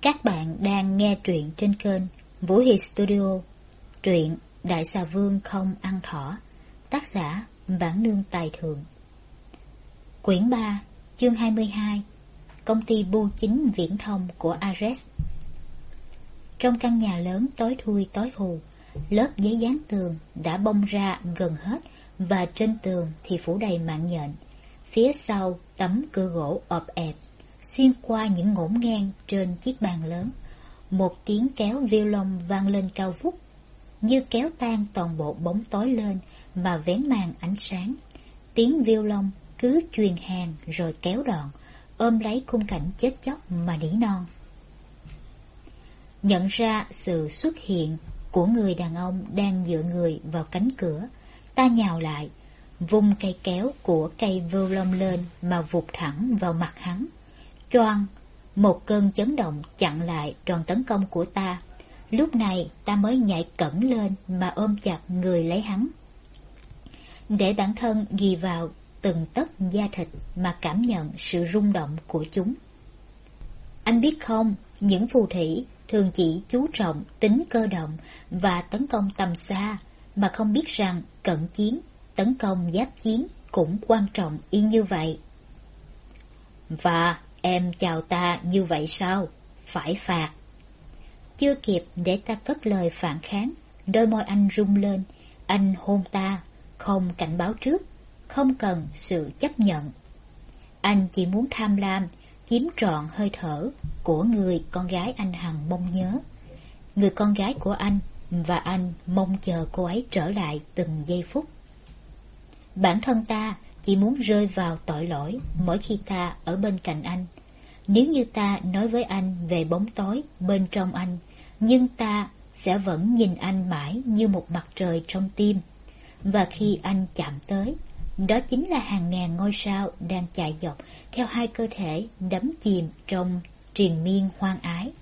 Các bạn đang nghe truyện trên kênh Vũ Hiền Studio. Truyện Đại xà vương không ăn thỏ. Tác giả Bản Nương Tài Thượng. Quyển 3, chương 22. Công ty bưu chính viễn thông của Ares. Trong căn nhà lớn tối thui tối hù, lớp giấy dán tường đã bong ra gần hết và trên tường thì phủ đầy mạng nhện. Phía sau tấm cửa gỗ ọp ẹp, xuyên qua những ngổn ngang trên chiếc bàn lớn, một tiếng kéo violon vang lên cao vút, như kéo tan toàn bộ bóng tối lên mà vén màn ánh sáng. Tiếng violon cứ truyền hàng rồi kéo đoạn, ôm lấy khung cảnh chết chóc mà nỉ non. Nhận ra sự xuất hiện của người đàn ông đang dựa người vào cánh cửa, ta nhào lại, vung cây kéo của cây violon lên mà vụt thẳng vào mặt hắn. Choang, một cơn chấn động chặn lại đòn tấn công của ta. Lúc này ta mới nhảy cẫng lên mà ôm chặt người lấy hắn, để bản thân ghi vào từng tấc da thịt mà cảm nhận sự rung động của chúng. Anh biết không, những phù thủy thường chỉ chú trọng tính cơ động và tấn công tầm xa, mà không biết rằng cận chiến, tấn công giáp chiến cũng quan trọng y như vậy. Và em chào ta như vậy sao? Phải phạt. Chưa kịp để ta cất lời phản kháng, đôi môi anh rung lên. Anh hôn ta, không cảnh báo trước, không cần sự chấp nhận. Anh chỉ muốn tham lam, chiếm trọn hơi thở của người con gái anh hằng mong nhớ. Người con gái của anh, và anh mong chờ cô ấy trở lại từng giây phút. Bản thân ta chỉ muốn rơi vào tội lỗi mỗi khi ta ở bên cạnh anh. Nếu như ta nói với anh về bóng tối bên trong anh, nhưng ta sẽ vẫn nhìn anh mãi như một mặt trời trong tim. Và khi anh chạm tới, đó chính là hàng ngàn ngôi sao đang chạy dọc theo hai cơ thể đắm chìm trong triền miên hoang ái.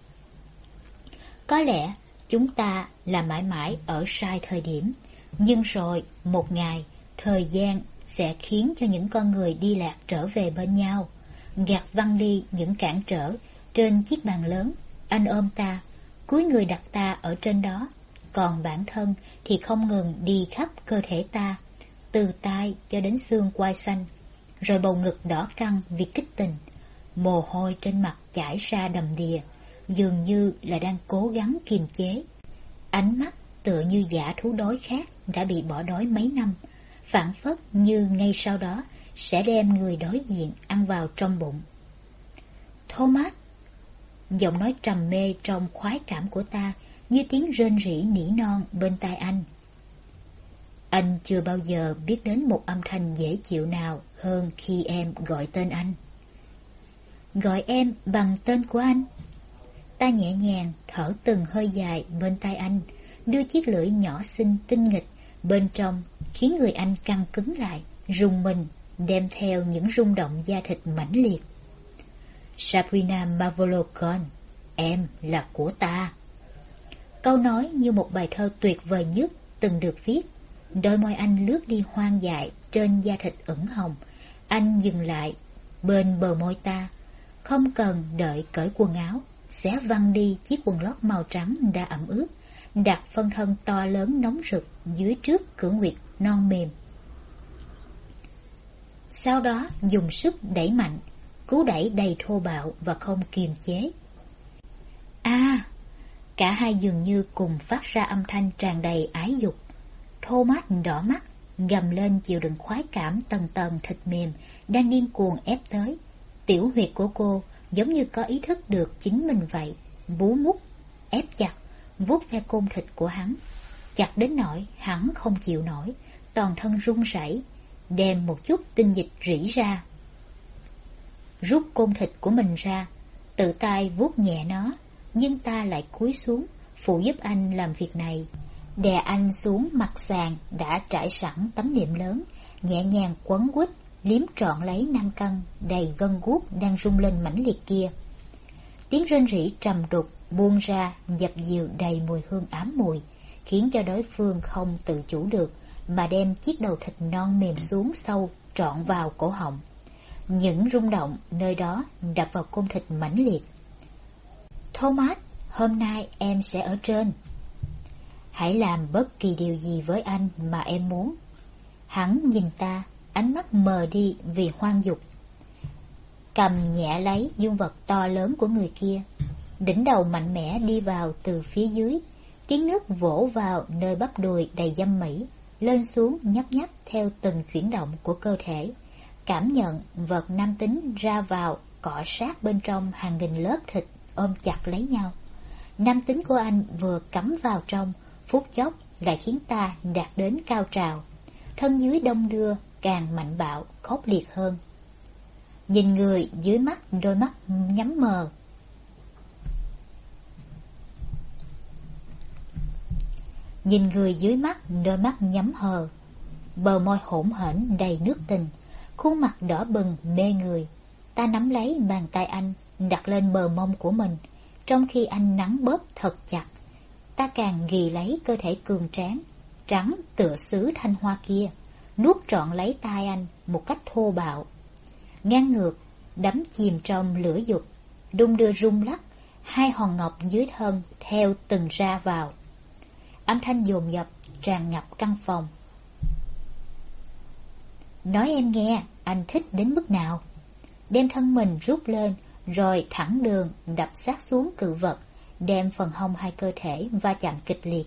Có lẽ chúng ta là mãi mãi ở sai thời điểm, nhưng rồi một ngày, thời gian sẽ khiến cho những con người đi lạc trở về bên nhau, gạt văng đi những cản trở. Trên chiếc bàn lớn, anh ôm ta, cúi người đặt ta ở trên đó, còn bản thân thì không ngừng đi khắp cơ thể ta, từ tai cho đến xương quai xanh, rồi bầu ngực đỏ căng vì kích tình. Mồ hôi trên mặt chảy ra đầm đìa, dường như là đang cố gắng kiềm chế. Ánh mắt tựa như dã thú đói khát đã bị bỏ đói mấy năm, phảng phất như ngay sau đó sẽ đem người đối diện ăn vào trong bụng. Thomas, giọng nói trầm mê trong khoái cảm của ta như tiếng rên rỉ nỉ non bên tai anh. Anh chưa bao giờ biết đến một âm thanh dễ chịu nào hơn khi em gọi tên anh. Gọi em bằng tên của anh. Ta nhẹ nhàng thở từng hơi dài bên tai anh, đưa chiếc lưỡi nhỏ xinh tinh nghịch bên trong, khiến người anh căng cứng lại, rùng mình, đem theo những rung động da thịt mãnh liệt. Sabrina Marvolocon, em là của ta. Câu nói như một bài thơ tuyệt vời nhất từng được viết. Đôi môi anh lướt đi hoang dại trên da thịt ửng hồng. Anh dừng lại bên bờ môi ta, không cần đợi cởi quần áo, xé văng đi chiếc quần lót màu trắng đã ẩm ướt, đặt phân thân to lớn nóng rực dưới trước cửa nguyệt non mềm. Sau đó dùng sức đẩy mạnh, cú đẩy đầy thô bạo và không kiềm chế. Cả hai dường như cùng phát ra âm thanh tràn đầy ái dục. Thomas đỏ mắt, gầm lên chịu đựng khoái cảm tầng tầng thịt mềm đang điên cuồng ép tới. Tiểu huyệt của cô giống như có ý thức được chính mình vậy, bú mút, ép chặt, vuốt ve côn thịt của hắn, chặt đến nỗi hắn không chịu nổi, toàn thân run rẩy, đem một chút tinh dịch rỉ ra. Rút côn thịt của mình ra, tự tay vuốt nhẹ nó, nhưng ta lại cúi xuống phụ giúp anh làm việc này, đè anh xuống mặt sàn đã trải sẵn tấm nệm lớn, nhẹ nhàng quấn quýt liếm trọn lấy nam căn đầy gân guốc đang rung lên mãnh liệt kia. Tiếng rên rỉ trầm đục buông ra dập dìu đầy mùi hương ám mùi, khiến cho đối phương không tự chủ được mà đem chiếc đầu thịt non mềm xuống sâu trọn vào cổ họng. Những rung động nơi đó đập vào côn thịt mãnh liệt. Thomas, hôm nay em sẽ ở trên. Hãy làm bất kỳ điều gì với anh mà em muốn. Hắn nhìn ta, ánh mắt mờ đi vì hoang dục. Cầm nhẹ lấy dương vật to lớn của người kia. Đỉnh đầu mạnh mẽ đi vào từ phía dưới. Tiếng nước vỗ vào nơi bắp đùi đầy dâm mỹ, lên xuống nhấp nhấp theo từng chuyển động của cơ thể. Cảm nhận vật nam tính ra vào cọ sát bên trong hàng nghìn lớp thịt ôm chặt lấy nhau. Nam tính của anh vừa cắm vào trong, phút chốc lại khiến ta đạt đến cao trào. Thân dưới đông đưa càng mạnh bạo, khốc liệt hơn. Nhìn người dưới mắt, đôi mắt nhắm mờ. Nhìn người dưới mắt, đôi mắt nhắm hờ. Bờ môi hỗn hển đầy nước tình, khuôn mặt đỏ bừng mê người. Ta nắm lấy bàn tay anh, đặt lên bờ mông của mình, trong khi anh nắn bóp thật chặt. Ta càng ghì lấy cơ thể cường tráng, trắng tựa sứ thanh hoa kia, nuốt trọn lấy tai anh một cách thô bạo. Ngang ngược, đắm chìm trong lửa dục, đung đưa rung lắc, hai hòn ngọc dưới thân theo từng ra vào. Âm thanh dồn dập tràn ngập căn phòng. Nói em nghe, anh thích đến mức nào? Đem thân mình rút lên, rồi thẳng đường đập sát xuống cự vật, đem phần hông hai cơ thể va chạm kịch liệt.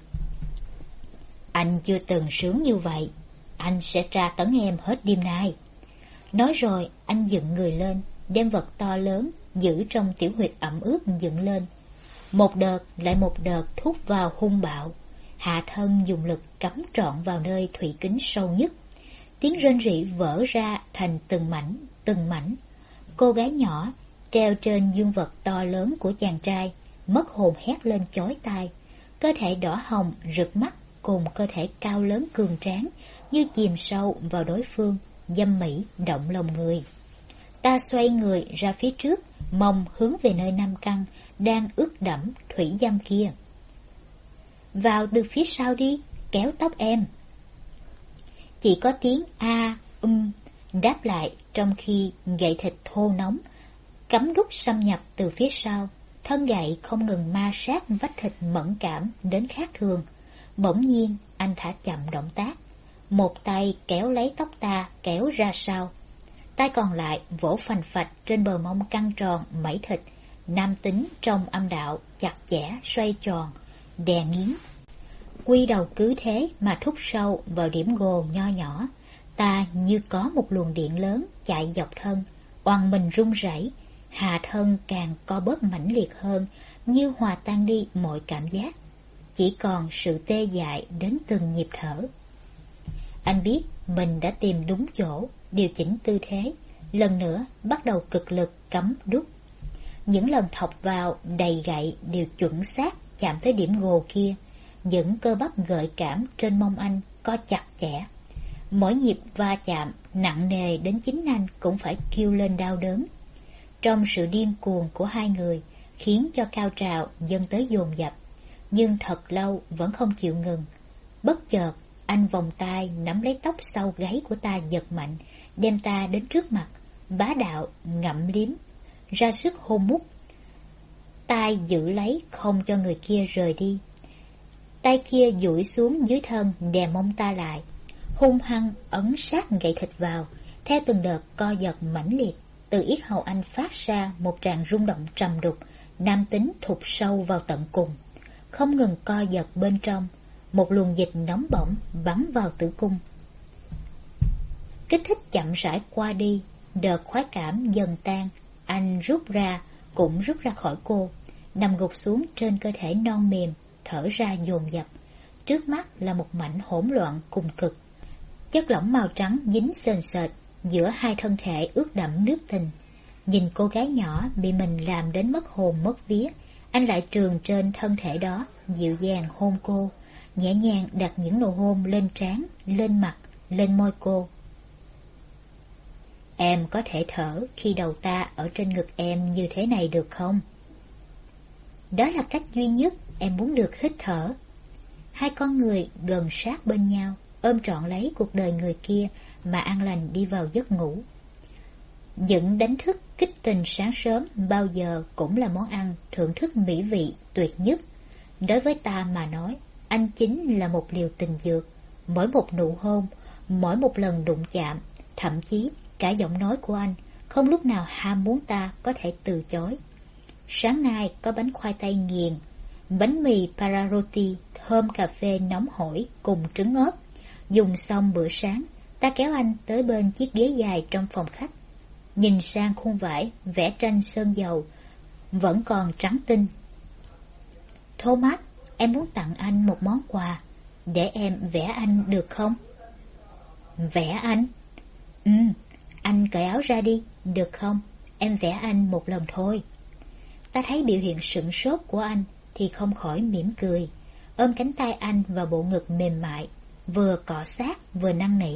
Anh chưa từng sướng như vậy, anh sẽ tra tấn em hết đêm nay. Nói rồi, anh dựng người lên, đem vật to lớn giữ trong tiểu huyệt ẩm ướt dựng lên. Một đợt lại một đợt thúc vào hung bạo, hạ thân dùng lực cắm trọn vào nơi thủy kính sâu nhất. Tiếng rên rỉ vỡ ra thành từng mảnh, từng mảnh. Cô gái nhỏ treo trên dương vật to lớn của chàng trai, mất hồn hét lên chói tai. Cơ thể đỏ hồng rực mắt cùng cơ thể cao lớn cường tráng như chìm sâu vào đối phương, dâm mỹ động lòng người. Ta xoay người ra phía trước, mông hướng về nơi nam căn đang ướt đẫm thủy dâm kia. Vào từ phía sau đi, kéo tóc em. Chỉ có tiếng a đáp lại, trong khi gậy thịt thô nóng cắm đúc xâm nhập từ phía sau. Thân gậy không ngừng ma sát vách thịt mẫn cảm đến khác thường. Bỗng nhiên anh thả chậm động tác, một tay kéo lấy tóc ta kéo ra sau, tay còn lại vỗ phành phạch trên bờ mông căng tròn mẩy thịt. Nam tính trong âm đạo chặt chẽ xoay tròn, đè nghiến. Quy đầu cứ thế mà thúc sâu vào điểm gồ nho nhỏ. Ta như có một luồng điện lớn chạy dọc thân, oằn mình run rẩy, hạ thân càng co bóp mãnh liệt hơn, như hòa tan đi mọi cảm giác, chỉ còn sự tê dại đến từng nhịp thở. Anh biết mình đã tìm đúng chỗ, điều chỉnh tư thế, lần nữa bắt đầu cực lực cắm đúc. Những lần thọc vào đầy gậy đều chuẩn xác chạm tới điểm gồ kia. Những cơ bắp gợi cảm trên mông anh co chặt chẽ. Mỗi nhịp va chạm nặng nề đến chính anh cũng phải kêu lên đau đớn. Trong sự điên cuồng của hai người khiến cho cao trào dâng tới dồn dập, nhưng thật lâu vẫn không chịu ngừng. Bất chợt anh vòng tay nắm lấy tóc sau gáy của ta giật mạnh, đem ta đến trước mặt, bá đạo ngậm liếm, ra sức hôn mút. Tay giữ lấy không cho người kia rời đi. Tay kia duỗi xuống dưới thân đè mông ta lại, hung hăng ấn sát gậy thịt vào. Theo từng đợt co giật mãnh liệt, từ yết hầu anh phát ra một tràng rung động trầm đục. Nam tính thụt sâu vào tận cùng, không ngừng co giật bên trong. Một luồng dịch nóng bỏng bắn vào tử cung. Kích thích chậm rãi qua đi, đợt khoái cảm dần tan. Anh rút ra, cũng rút ra khỏi cô, nằm gục xuống trên cơ thể non mềm, thở ra dồn dập. Trước mắt là một mảnh hỗn loạn cùng cực. Chất lỏng màu trắng dính sền sệt giữa hai thân thể ướt đẫm nước tình. Nhìn cô gái nhỏ bị mình làm đến mất hồn mất vía, anh lại trường trên thân thể đó, dịu dàng hôn cô, nhẹ nhàng đặt những nụ hôn lên trán, lên mặt, lên môi cô. Em có thể thở khi đầu ta ở trên ngực em như thế này được không? Đó là cách duy nhất em muốn được hít thở. Hai con người gần sát bên nhau, ôm trọn lấy cuộc đời người kia mà an lành đi vào giấc ngủ. Những đánh thức kích tình sáng sớm bao giờ cũng là món ăn thưởng thức mỹ vị tuyệt nhất. Đối với ta mà nói, anh chính là một liều tình dược. Mỗi một nụ hôn, mỗi một lần đụng chạm, thậm chí cả giọng nói của anh không lúc nào ham muốn ta có thể từ chối. Sáng nay có bánh khoai tây nghiền, bánh mì Pavarotti, thơm cà phê nóng hổi cùng trứng ốp. Dùng xong bữa sáng, ta kéo anh tới bên chiếc ghế dài trong phòng khách. Nhìn sang khuôn vải, vẽ tranh sơn dầu, vẫn còn trắng tinh. Thomas, em muốn tặng anh một món quà. Để em vẽ anh được không? Vẽ anh? Anh cởi áo ra đi, được không? Em vẽ anh một lần thôi. Ta thấy biểu hiện sửng sốt của anh thì không khỏi mỉm cười, ôm cánh tay anh vào bộ ngực mềm mại, vừa cọ sát vừa năn nỉ.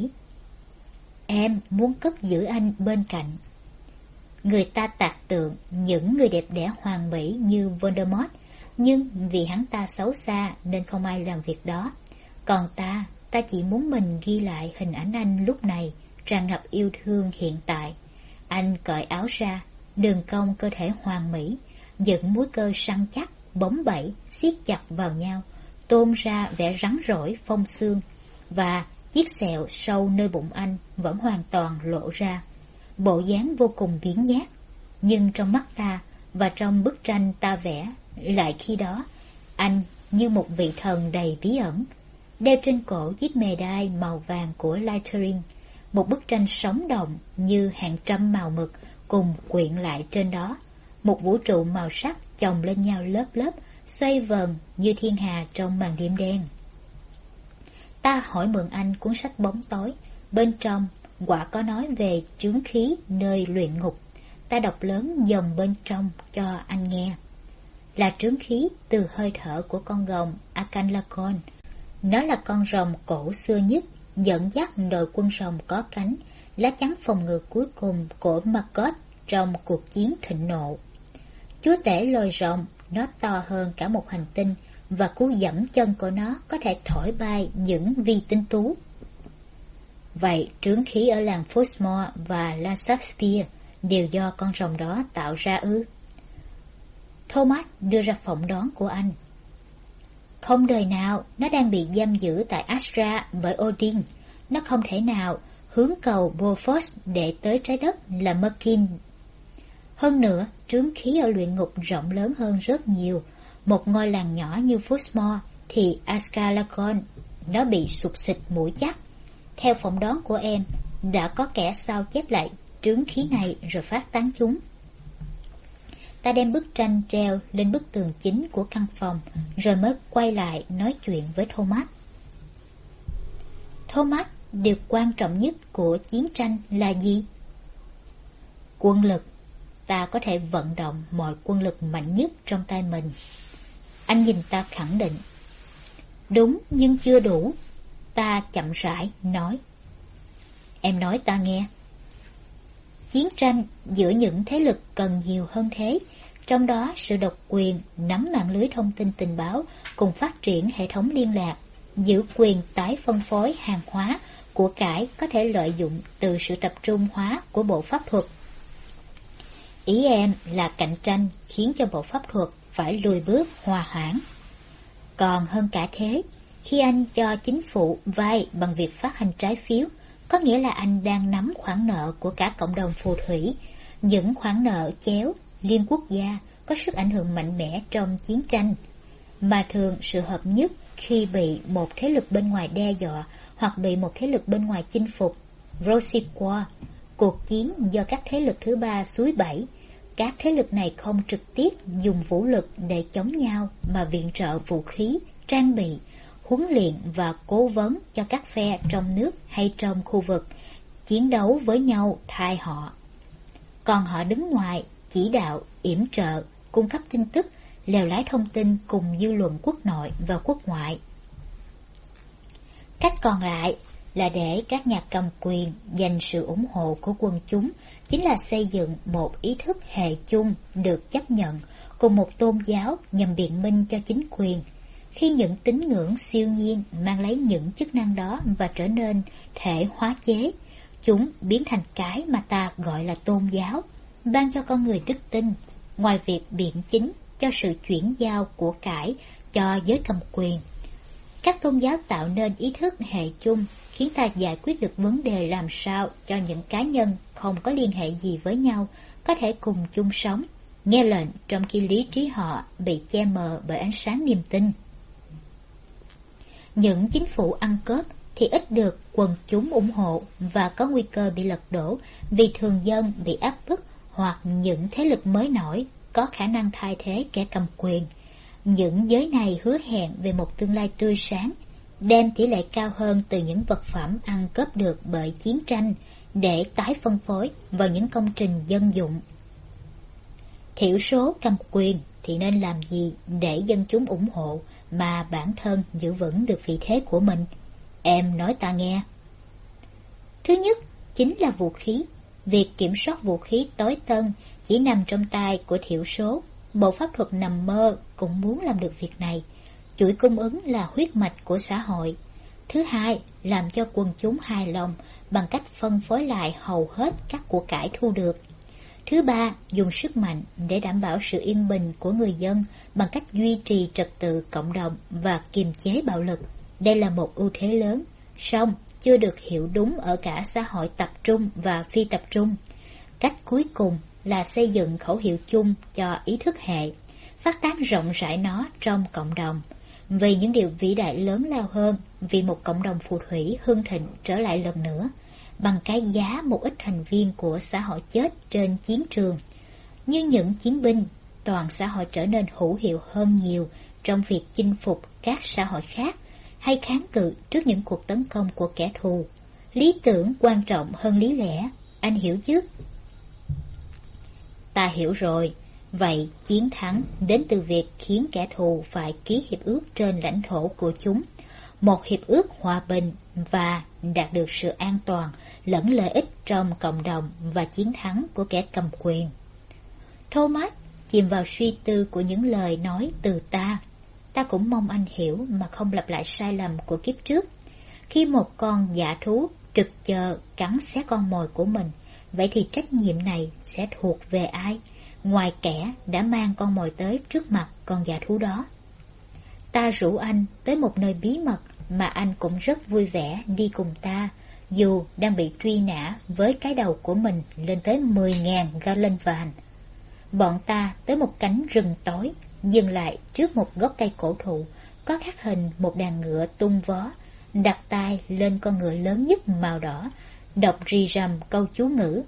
Em muốn cất giữ anh bên cạnh. Người ta tạc tượng những người đẹp đẽ hoàn mỹ như Voldemort, nhưng vì hắn ta xấu xa nên không ai làm việc đó. Còn ta chỉ muốn mình ghi lại hình ảnh anh lúc này, tràn ngập yêu thương hiện tại. Anh cởi áo ra, đường cong cơ thể hoàn mỹ, những múi cơ săn chắc, bóng bẩy, siết chặt vào nhau, tôn ra vẻ rắn rỏi phong xương, và chiếc sẹo sâu nơi bụng anh vẫn hoàn toàn lộ ra. Bộ dáng vô cùng biếng nhác, nhưng trong mắt ta và trong bức tranh ta vẽ lại khi đó, anh như một vị thần đầy bí ẩn, đeo trên cổ chiếc mề đai màu vàng của lettering, một bức tranh sống động như hàng trăm màu mực cùng quyện lại trên đó, một vũ trụ màu sắc chồng lên nhau lớp lớp, xoay vần như thiên hà trong màn đêm đen. Ta hỏi mượn anh cuốn sách Bóng tối, bên trong quả có nói về chướng khí nơi luyện ngục. Ta đọc lớn dòng bên trong cho anh nghe. Là chướng khí từ hơi thở của con rồng Akanlakon. Nó là con rồng cổ xưa nhất, dẫn dắt đội quân rồng có cánh, lá chắn phòng ngự cuối cùng của Maggot trong cuộc chiến thịnh nộ. Chúa tể loài rồng, nó to hơn cả một hành tinh, và cú giẫm chân của nó có thể thổi bay những vi tinh tú. Vậy trướng khí ở làng Fosmore và La Shakespeare đều do con rồng đó tạo ra ư? Thomas đưa ra phỏng đoán của anh. Không đời nào, nó đang bị giam giữ tại Astra bởi Odin. Nó không thể nào hướng cầu Bifrost để tới trái đất là Merkin. Hơn nữa, trướng khí ở luyện ngục rộng lớn hơn rất nhiều. Một ngôi làng nhỏ như Fosmore thì Ascalon nó bị sụp xịt mũi chắc. Theo phỏng đoán của em, đã có kẻ sao chép lại trướng khí này rồi phát tán chúng. Ta đem bức tranh treo lên bức tường chính của căn phòng, rồi mới quay lại nói chuyện với Thomas. Thomas, điều quan trọng nhất của chiến tranh là gì? Quân lực. Ta có thể vận động mọi quân lực mạnh nhất trong tay mình. Anh nhìn ta khẳng định. Đúng, nhưng chưa đủ. Ta chậm rãi nói. Em nói ta nghe. Chiến tranh giữa những thế lực cần nhiều hơn thế, trong đó sự độc quyền, nắm mạng lưới thông tin tình báo cùng phát triển hệ thống liên lạc, giữ quyền tái phân phối hàng hóa, của cải có thể lợi dụng từ sự tập trung hóa của bộ pháp thuật. Ý em là cạnh tranh khiến cho bộ pháp thuật phải lùi bước hòa hoãn. Còn hơn cả thế, khi anh cho chính phủ vay bằng việc phát hành trái phiếu, có nghĩa là anh đang nắm khoản nợ của cả cộng đồng phù thủy, những khoản nợ chéo, liên quốc gia có sức ảnh hưởng mạnh mẽ trong chiến tranh, mà thường sự hợp nhất khi bị một thế lực bên ngoài đe dọa hoặc bị một thế lực bên ngoài chinh phục. Rosicua, cuộc chiến do các thế lực thứ ba suối bẫy. Các thế lực này không trực tiếp dùng vũ lực để chống nhau mà viện trợ vũ khí, trang bị, huấn luyện và cố vấn cho các phe trong nước hay trong khu vực, chiến đấu với nhau thay họ. Còn họ đứng ngoài, chỉ đạo, yểm trợ, cung cấp tin tức, lèo lái thông tin cùng dư luận quốc nội và quốc ngoại. Cách còn lại là để các nhà cầm quyền giành sự ủng hộ của quần chúng, chính là xây dựng một ý thức hệ chung được chấp nhận cùng một tôn giáo nhằm biện minh cho chính quyền. Khi những tín ngưỡng siêu nhiên mang lấy những chức năng đó và trở nên thể hóa chế, chúng biến thành cái mà ta gọi là tôn giáo, ban cho con người đức tin, ngoài việc biện chính cho sự chuyển giao của cải cho giới cầm quyền. Các tôn giáo tạo nên ý thức hệ chung, khiến ta giải quyết được vấn đề làm sao cho những cá nhân không có liên hệ gì với nhau có thể cùng chung sống, nghe lệnh trong khi lý trí họ bị che mờ bởi ánh sáng niềm tin. Những chính phủ ăn cướp thì ít được quần chúng ủng hộ và có nguy cơ bị lật đổ vì thường dân bị áp bức hoặc những thế lực mới nổi có khả năng thay thế kẻ cầm quyền. Những giới này hứa hẹn về một tương lai tươi sáng, đem tỷ lệ cao hơn từ những vật phẩm ăn cướp được bởi chiến tranh để tái phân phối vào những công trình dân dụng. Thiểu số cầm quyền thì nên làm gì để dân chúng ủng hộ mà bản thân giữ vững được vị thế của mình? Em nói ta nghe. Thứ nhất chính là vũ khí. Việc kiểm soát vũ khí tối tân chỉ nằm trong tay của thiểu số. Bộ pháp thuật nằm mơ cũng muốn làm được việc này. Chuỗi cung ứng là huyết mạch của xã hội. Thứ hai, làm cho quần chúng hài lòng bằng cách phân phối lại hầu hết các của cải thu được. Thứ ba, dùng sức mạnh để đảm bảo sự yên bình của người dân bằng cách duy trì trật tự cộng đồng và kiềm chế bạo lực. Đây là một ưu thế lớn, song chưa được hiểu đúng ở cả xã hội tập trung và phi tập trung. Cách cuối cùng là xây dựng khẩu hiệu chung cho ý thức hệ, phát tán rộng rãi nó trong cộng đồng, vì những điều vĩ đại lớn lao hơn, vì một cộng đồng phù thủy hưng thịnh trở lại lần nữa, bằng cái giá một ít thành viên của xã hội chết trên chiến trường. Như những chiến binh, toàn xã hội trở nên hữu hiệu hơn nhiều trong việc chinh phục các xã hội khác hay kháng cự trước những cuộc tấn công của kẻ thù. Lý tưởng quan trọng hơn lý lẽ, anh hiểu chứ? Ta hiểu rồi. Vậy chiến thắng đến từ việc khiến kẻ thù phải ký hiệp ước trên lãnh thổ của chúng, một hiệp ước hòa bình và đạt được sự an toàn lẫn lợi ích trong cộng đồng và chiến thắng của kẻ cầm quyền. Thomas chìm vào suy tư của những lời nói từ ta. Ta cũng mong anh hiểu mà không lặp lại sai lầm của kiếp trước. Khi một con dã thú trực chờ cắn xé con mồi của mình, vậy thì trách nhiệm này sẽ thuộc về ai, ngoài kẻ đã mang con mồi tới trước mặt con dã thú đó? Ta rủ anh tới một nơi bí mật mà anh cũng rất vui vẻ đi cùng ta, dù đang bị truy nã với cái đầu của mình lên tới 10.000 gallon vàng. Bọn ta tới một cánh rừng tối, dừng lại trước một gốc cây cổ thụ, có khắc hình một đàn ngựa tung vó, đặt tay lên con ngựa lớn nhất màu đỏ, đọc rì rầm câu chú ngữ.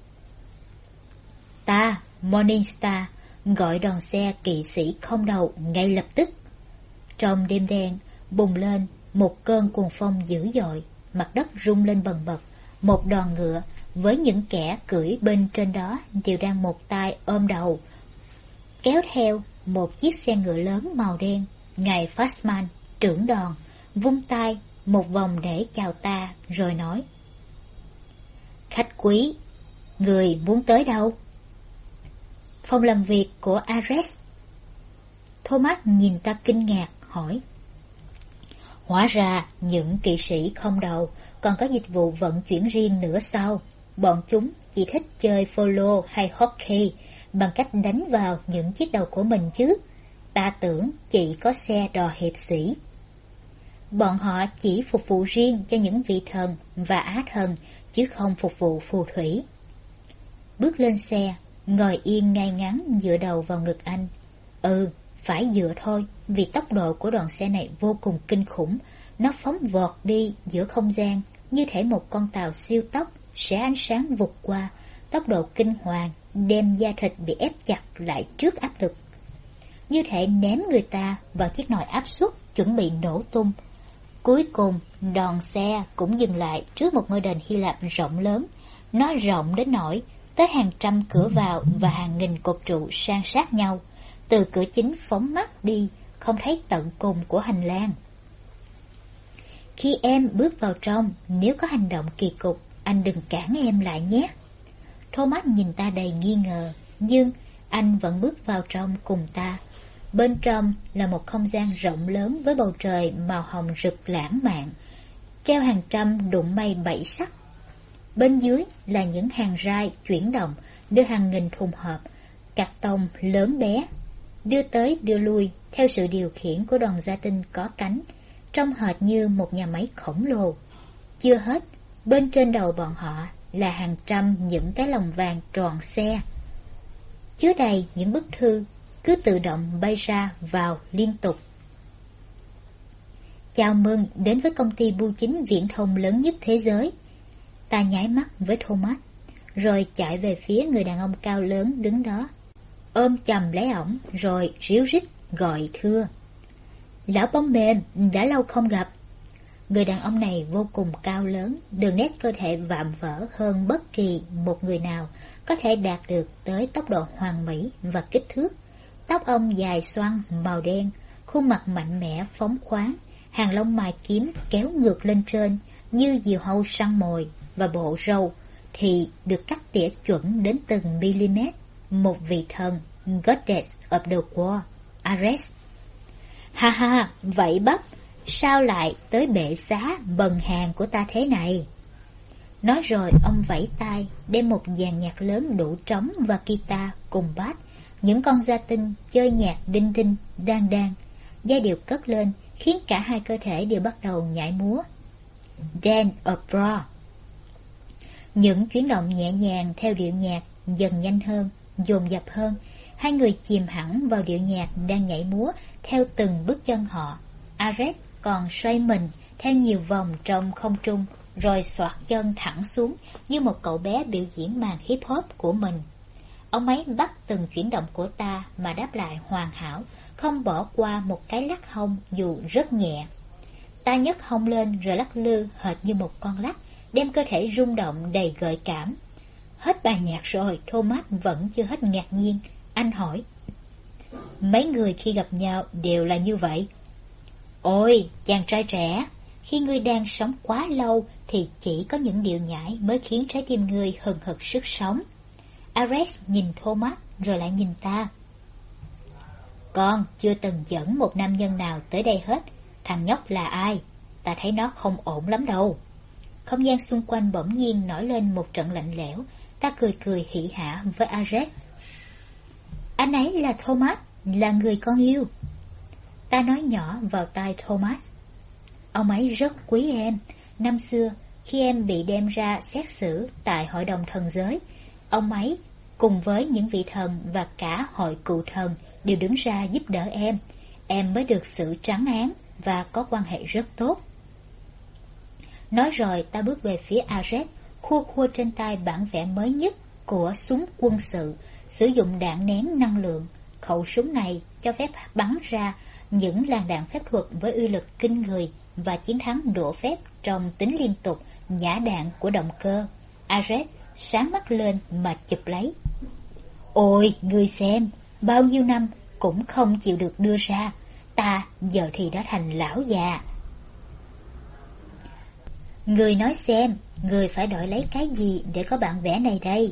Ta, Morningstar, gọi đoàn xe kỵ sĩ không đầu ngay lập tức. Trong đêm đen, bùng lên một cơn cuồng phong dữ dội, mặt đất rung lên bần bật. Một đoàn ngựa với những kẻ cưỡi bên trên đó đều đang một tay ôm đầu, kéo theo một chiếc xe ngựa lớn màu đen. Ngài Fastman, trưởng đoàn, vung tay một vòng để chào ta, rồi nói: Khách quý, người muốn tới đâu? Phòng làm việc của Ares. Thomas nhìn ta kinh ngạc, hỏi: Hóa ra những kỵ sĩ không đầu còn có dịch vụ vận chuyển riêng nữa sao? Bọn chúng chỉ thích chơi polo hay hockey bằng cách đánh vào những chiếc đầu của mình chứ. Ta tưởng chỉ có xe đò hiệp sĩ. Bọn họ chỉ phục vụ riêng cho những vị thần và á thần, chứ không phục vụ phù thủy. Bước lên xe, ngồi yên ngay ngắn dựa đầu vào ngực anh. Phải dựa thôi, vì tốc độ của đoàn xe này vô cùng kinh khủng. Nó phóng vọt đi giữa không gian, như thể một con tàu siêu tốc sẽ ánh sáng vụt qua. Tốc độ kinh hoàng đem da thịt bị ép chặt lại trước áp lực, như thể ném người ta vào chiếc nồi áp suất chuẩn bị nổ tung. Cuối cùng, đoàn xe cũng dừng lại trước một ngôi đền Hy Lạp rộng lớn. Nó rộng đến nỗi tới hàng trăm cửa vào và hàng nghìn cột trụ san sát nhau. Từ cửa chính phóng mắt đi, không thấy tận cùng của hành lang. Khi em bước vào trong, nếu có hành động kỳ cục, anh đừng cản em lại nhé. Thomas nhìn ta đầy nghi ngờ, nhưng anh vẫn bước vào trong cùng ta. Bên trong là một không gian rộng lớn với bầu trời màu hồng rực lãng mạn, treo hàng trăm đụng mây bảy sắc. Bên dưới là những hàng rai chuyển động đưa hàng nghìn thùng hộp, cạc tông lớn bé, đưa tới đưa lui theo sự điều khiển của đoàn gia tinh có cánh, trông hệt như một nhà máy khổng lồ. Chưa hết, bên trên đầu bọn họ là hàng trăm những cái lồng vàng tròn xe, chứa đầy những bức thư cứ tự động bay ra vào liên tục. Chào mừng đến với công ty bưu chính viễn thông lớn nhất thế giới. Ta nháy mắt với Thomas, rồi chạy về phía người đàn ông cao lớn đứng đó, ôm chầm lấy ổng rồi ríu rít gọi thưa. Lão bông mềm, đã lâu không gặp. Người đàn ông này vô cùng cao lớn, đường nét cơ thể vạm vỡ hơn bất kỳ một người nào có thể đạt được tới tốc độ hoàn mỹ và kích thước. Tóc ông dài xoăn màu đen, khuôn mặt mạnh mẽ phóng khoáng, hàng lông mày kiếm kéo ngược lên trên như diều hâu săn mồi, và bộ râu thì được cắt tỉa chuẩn đến từng mm. Một vị thần, Goddess of the War, Ares. Ha ha, vậy bắp, sao lại tới bệ xá bần hàng của ta thế này? Nói rồi ông vẫy tay, đem một dàn nhạc lớn đủ trống và guitar cùng bass. Những con gia tinh chơi nhạc đinh đinh, đan đan. Giai điệu cất lên khiến cả hai cơ thể đều bắt đầu nhảy múa. Dance abroad. Những chuyển động nhẹ nhàng theo điệu nhạc dần nhanh hơn, dồn dập hơn. Hai người chìm hẳn vào điệu nhạc đang nhảy múa theo từng bước chân họ. Ares còn xoay mình theo nhiều vòng trong không trung, rồi xoạc chân thẳng xuống như một cậu bé biểu diễn màn hip hop của mình. Ông ấy bắt từng chuyển động của ta mà đáp lại hoàn hảo, không bỏ qua một cái lắc hông dù rất nhẹ. Ta nhấc hông lên rồi lắc lư hệt như một con lắc, đem cơ thể rung động đầy gợi cảm. Hết bài nhạc rồi, Thomas vẫn chưa hết ngạc nhiên. Anh hỏi, mấy người khi gặp nhau đều là như vậy? Ôi, chàng trai trẻ, khi ngươi đang sống quá lâu thì chỉ có những điệu nhảy mới khiến trái tim ngươi hừng hực sức sống. Ares nhìn Thomas rồi lại nhìn ta. Con chưa từng dẫn một nam nhân nào tới đây hết. Thằng nhóc là ai? Ta thấy nó không ổn lắm đâu. Không gian xung quanh bỗng nhiên nổi lên một trận lạnh lẽo. Ta cười cười hỉ hả với Ares. Anh ấy là Thomas, là người con yêu. Ta nói nhỏ vào tai Thomas. Ông ấy rất quý em. Năm xưa, khi em bị đem ra xét xử tại Hội đồng Thần Giới, ông ấy cùng với những vị thần và cả hội cựu thần đều đứng ra giúp đỡ em. Em mới được xử trắng án và có quan hệ rất tốt. Nói rồi ta bước về phía Ares, khua khua trên tay bản vẽ mới nhất của súng quân sự, sử dụng đạn nén năng lượng. Khẩu súng này cho phép bắn ra những làn đạn phép thuật với uy lực kinh người và chiến thắng đũa phép trong tính liên tục, nhả đạn của động cơ. Ares sáng mắt lên mà chụp lấy. Ôi, ngươi xem, bao nhiêu năm cũng không chịu được đưa ra. Ta giờ thì đã thành lão già. Ngươi nói xem, ngươi phải đổi lấy cái gì để có bản vẽ này đây?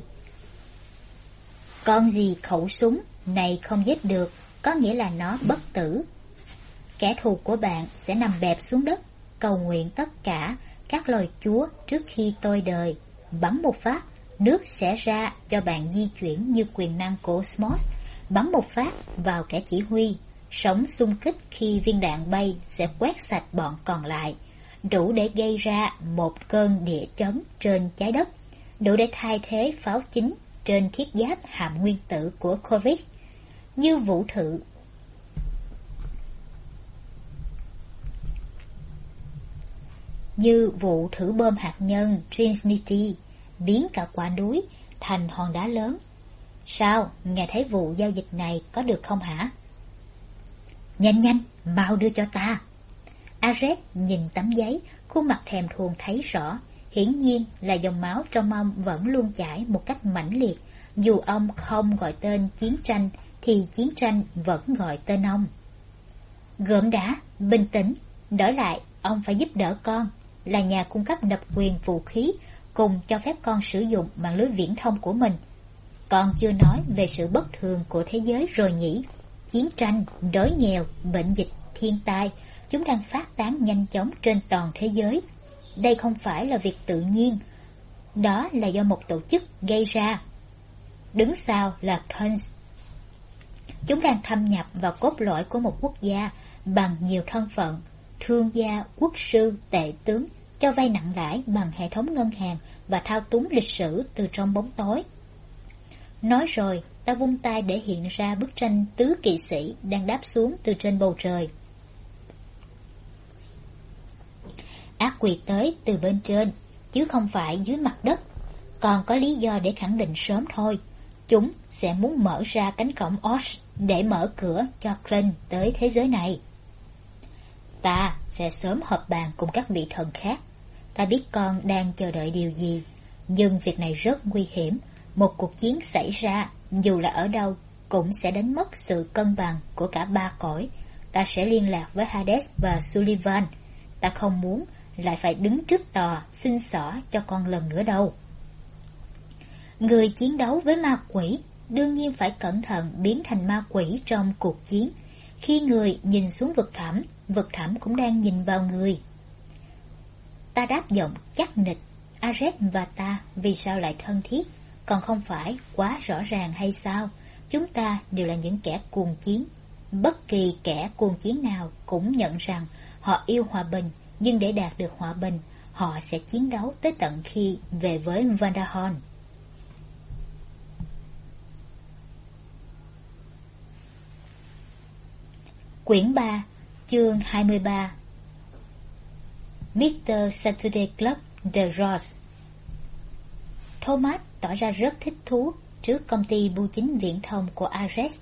Con gì khẩu súng này không giết được, có nghĩa là nó bất tử. Kẻ thù của bạn sẽ nằm bẹp xuống đất, cầu nguyện tất cả các lời Chúa trước khi tôi đời. Bắn một phát, nước sẽ ra cho bạn di chuyển như quyền năng của Osmos. Bắn một phát vào kẻ chỉ huy, sóng xung kích khi viên đạn bay sẽ quét sạch bọn còn lại, đủ để gây ra một cơn địa chấn trên trái đất, đủ để thay thế pháo chính trên thiết giáp hạm nguyên tử của Covid. Như vụ thử bom hạt nhân Trinity biến cả quả núi thành hòn đá lớn. Sao, nghe thấy vụ giao dịch này có được không hả? Nhanh nhanh, mau đưa cho ta. Ares nhìn tấm giấy, khuôn mặt thèm thuồng thấy rõ. Hiển nhiên là dòng máu trong ông vẫn luôn chảy một cách mãnh liệt. Dù ông không gọi tên chiến tranh thì chiến tranh vẫn gọi tên ông. Gượm đã, bình tĩnh. Đổi lại, ông phải giúp đỡ con, là nhà cung cấp độc quyền vũ khí, cùng cho phép con sử dụng mạng lưới viễn thông của mình. Con chưa nói về sự bất thường của thế giới rồi nhỉ? Chiến tranh, đói nghèo, bệnh dịch, thiên tai, chúng đang phát tán nhanh chóng trên toàn thế giới. Đây không phải là việc tự nhiên. Đó là do một tổ chức gây ra. Đứng sau là Tons. Chúng đang thâm nhập vào cốt lõi của một quốc gia bằng nhiều thân phận: thương gia, quốc sư, tể tướng, cho vay nặng lãi bằng hệ thống ngân hàng và thao túng lịch sử từ trong bóng tối. Nói rồi, ta vung tay để hiện ra bức tranh tứ kỵ sĩ đang đáp xuống từ trên bầu trời. Ác quỷ tới từ bên trên, chứ không phải dưới mặt đất. Còn có lý do để khẳng định sớm thôi. Chúng sẽ muốn mở ra cánh cổng Oz để mở cửa cho Clint tới thế giới này. Ta sẽ sớm họp bàn cùng các vị thần khác. Ta biết con đang chờ đợi điều gì, nhưng việc này rất nguy hiểm. Một cuộc chiến xảy ra, dù là ở đâu, cũng sẽ đánh mất sự cân bằng của cả ba cõi. Ta sẽ liên lạc với Hades và Sullivan. Ta không muốn lại phải đứng trước tòa xin xỏ cho con lần nữa đâu. Người chiến đấu với ma quỷ đương nhiên phải cẩn thận biến thành ma quỷ trong cuộc chiến. Khi người nhìn xuống vực thẳm cũng đang nhìn vào người. Ta đáp giọng chắc nịch. Ares và ta vì sao lại thân thiết? Còn không phải quá rõ ràng hay sao? Chúng ta đều là những kẻ cuồng chiến. Bất kỳ kẻ cuồng chiến nào cũng nhận rằng họ yêu hòa bình, nhưng để đạt được hòa bình, họ sẽ chiến đấu tới tận khi về với Vandahon. Quyển 3, chương 23. Mr. Saturday Club The Rose. Thomas tỏ ra rất thích thú trước công ty bưu chính viễn thông của Ares.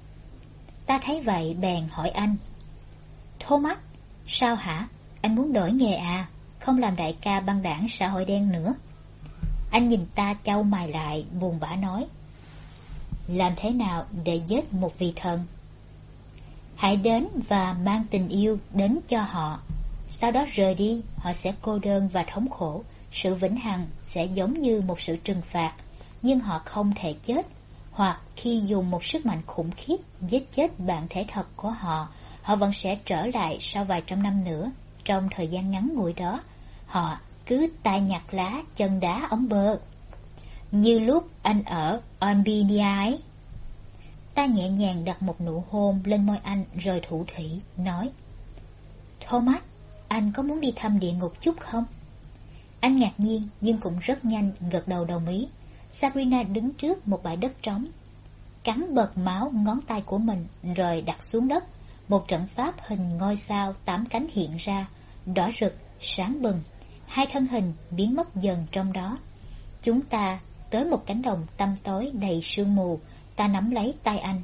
Ta thấy vậy bèn hỏi anh: Thomas, sao hả? Anh muốn đổi nghề à? Không làm đại ca băng đảng xã hội đen nữa? Anh nhìn ta chau mày lại, buồn bã nói: Làm thế nào để giết một vị thần? Hãy đến và mang tình yêu đến cho họ. Sau đó rời đi, họ sẽ cô đơn và thống khổ. Sự vĩnh hằng sẽ giống như một sự trừng phạt, nhưng họ không thể chết. Hoặc khi dùng một sức mạnh khủng khiếp giết chết bạn thể thật của họ, họ vẫn sẽ trở lại sau vài trăm năm nữa. Trong thời gian ngắn ngủi đó, họ cứ tay nhặt lá, chân đá ống bơ. Như lúc anh ở Onbinia ấy. Ta nhẹ nhàng đặt một nụ hôn lên môi anh rồi thủ thỉ, nói: Thomas, anh có muốn đi thăm địa ngục chút không? Anh ngạc nhiên nhưng cũng rất nhanh gật đầu đồng ý. Sabrina đứng trước một bãi đất trống, cắn bợt máu ngón tay của mình rồi đặt xuống đất. Một trận pháp hình ngôi sao 8 cánh hiện ra, đỏ rực, sáng bừng. Hai thân hình biến mất dần trong đó. Chúng ta tới một cánh đồng tăm tối đầy sương mù. Ta nắm lấy tay anh.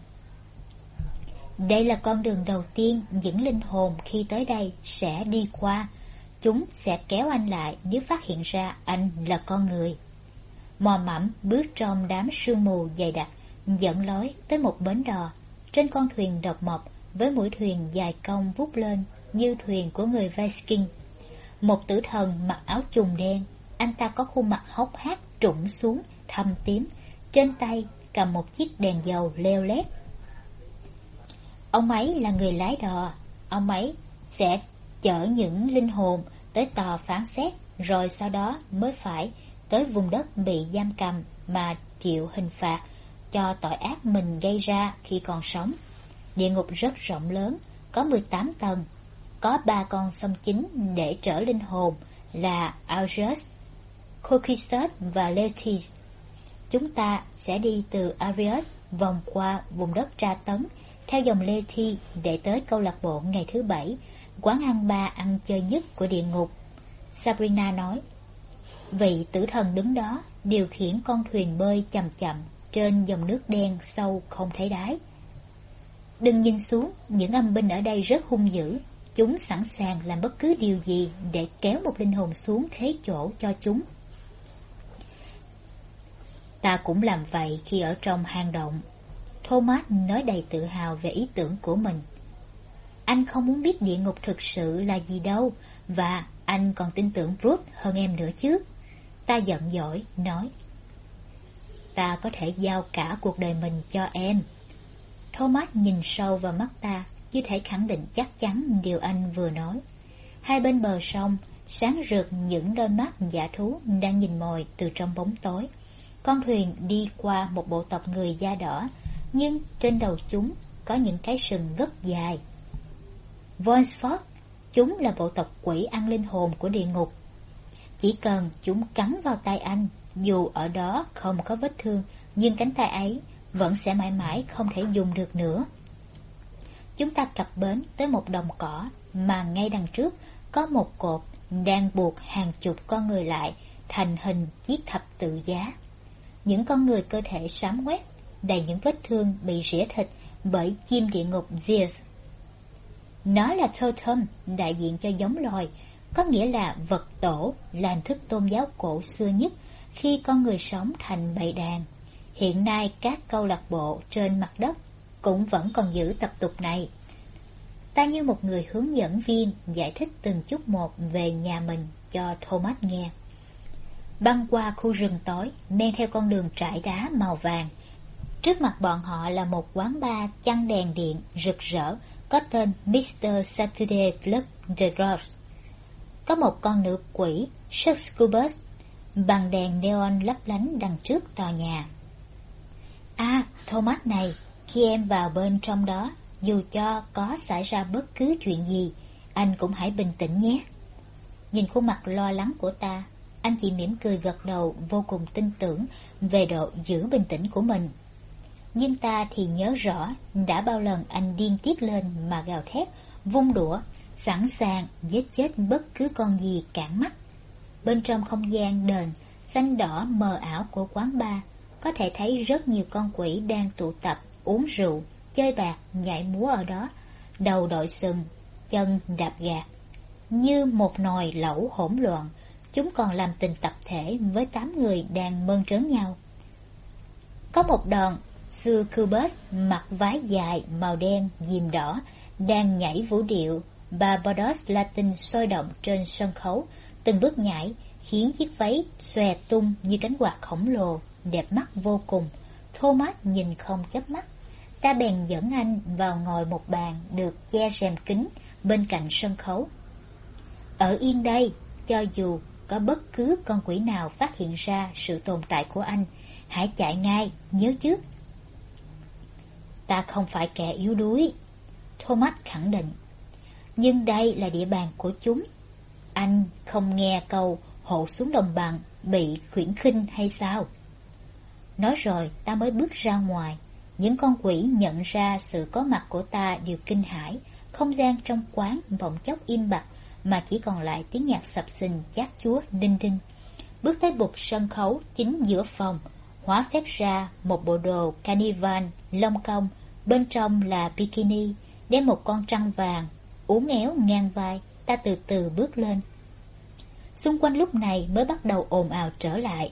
Đây là con đường đầu tiên những linh hồn khi tới đây sẽ đi qua. Chúng sẽ kéo anh lại nếu phát hiện ra anh là con người. Mò mẫm bước trong đám sương mù dày đặc, dẫn lối tới một bến đò. Trên con thuyền độc mộc với mũi thuyền dài cong vút lên như thuyền của người Viking. Một tử thần mặc áo trùng đen. Anh ta có khuôn mặt hốc hác trũng xuống, thâm tím. Trên tay cầm một chiếc đèn dầu leo lét. Ông ấy là người lái đò. Ông ấy sẽ chở những linh hồn tới tòa phán xét, rồi sau đó mới phải tới vùng đất bị giam cầm mà chịu hình phạt cho tội ác mình gây ra khi còn sống. Địa ngục rất rộng lớn, có 18 tầng. Có 3 con sông chính để chở linh hồn là Augeas, Cocytus và Letis. Chúng ta sẽ đi từ Arius vòng qua vùng đất tra tấn theo dòng Leti để tới câu lạc bộ ngày thứ 7, quán ăn bar ăn chơi nhất của địa ngục. Sabrina nói. Vị tử thần đứng đó điều khiển con thuyền bơi chậm chậm trên dòng nước đen sâu không thấy đáy. Đừng nhìn xuống, những âm binh ở đây rất hung dữ. Chúng sẵn sàng làm bất cứ điều gì để kéo một linh hồn xuống thế chỗ cho chúng. Ta cũng làm vậy khi ở trong hang động. Thomas nói đầy tự hào về ý tưởng của mình. Anh không muốn biết địa ngục thực sự là gì đâu, và anh còn tin tưởng Bruce hơn em nữa chứ. Ta giận dỗi, nói. Ta có thể giao cả cuộc đời mình cho em. Thomas nhìn sâu vào mắt ta, như thể khẳng định chắc chắn điều anh vừa nói. Hai bên bờ sông, sáng rực những đôi mắt dã thú đang nhìn mồi từ trong bóng tối. Con thuyền đi qua một bộ tộc người da đỏ, nhưng trên đầu chúng có những cái sừng rất dài. Voinsford, chúng là bộ tộc quỷ ăn linh hồn của địa ngục. Chỉ cần chúng cắn vào tay anh, dù ở đó không có vết thương, nhưng cánh tay ấy vẫn sẽ mãi mãi không thể dùng được nữa. Chúng ta cập bến tới một đồng cỏ mà ngay đằng trước có một cột đang buộc hàng chục con người lại thành hình chiếc thập tự giá. Những con người cơ thể xám quét, đầy những vết thương bị rỉa thịt bởi chim địa ngục Zeus. Nó là totem, đại diện cho giống loài, có nghĩa là vật tổ, là hình thức tôn giáo cổ xưa nhất khi con người sống thành bầy đàn. Hiện nay các câu lạc bộ trên mặt đất cũng vẫn còn giữ tập tục này. Ta như một người hướng dẫn viên giải thích từng chút một về nhà mình cho Thomas nghe. Băng qua khu rừng tối, men theo con đường trải đá màu vàng. Trước mặt bọn họ là một quán bar chăn đèn điện rực rỡ có tên Mr. Saturday Club de Groves. Có một con nữ quỷ Succubus bằng đèn neon lấp lánh đằng trước tòa nhà. Thomas này, khi em vào bên trong đó, dù cho có xảy ra bất cứ chuyện gì, anh cũng hãy bình tĩnh nhé. Nhìn khuôn mặt lo lắng của ta, anh chỉ mỉm cười gật đầu, vô cùng tin tưởng về độ giữ bình tĩnh của mình. Nhưng ta thì nhớ rõ đã bao lần anh điên tiết lên mà gào thét, vung đũa, sẵn sàng giết chết bất cứ con gì cản mắt. Bên trong không gian đền xanh đỏ mờ ảo của quán bar, có thể thấy rất nhiều con quỷ đang tụ tập uống rượu, chơi bạc, nhảy múa ở đó, đầu đội sừng, chân đạp gạt. Như một nồi lẩu hỗn loạn, chúng còn làm tình tập thể với 8 người đang mơn trớn nhau. Có một đòn Succubus mặc váy dài màu đen diềm đỏ đang nhảy vũ điệu Barbados Latin sôi động trên sân khấu, từng bước nhảy khiến chiếc váy xòe tung như cánh quạt khổng lồ, đẹp mắt vô cùng. Thomas nhìn không chớp mắt. Ta bèn dẫn anh vào ngồi một bàn được che rèm kính bên cạnh sân khấu. Ở yên đây, cho dù có bất cứ con quỷ nào phát hiện ra sự tồn tại của anh, hãy chạy ngay, nhớ chứ. Ta không phải kẻ yếu đuối, Thomas khẳng định. Nhưng đây là địa bàn của chúng. Anh không nghe câu hộ xuống đồng bằng bị khuyển khinh hay sao? Nói rồi ta mới bước ra ngoài. Những con quỷ nhận ra sự có mặt của ta đều kinh hãi. Không gian trong quán bỗng chốc im bặt, mà chỉ còn lại tiếng nhạc sập sình chát chúa đinh đinh. Bước tới bục sân khấu chính giữa phòng, hóa phép ra một bộ đồ carnival lông công, bên trong là bikini, đem một con trăng vàng uốn éo ngang vai. Ta từ từ bước lên. Xung quanh lúc này mới bắt đầu ồn ào trở lại.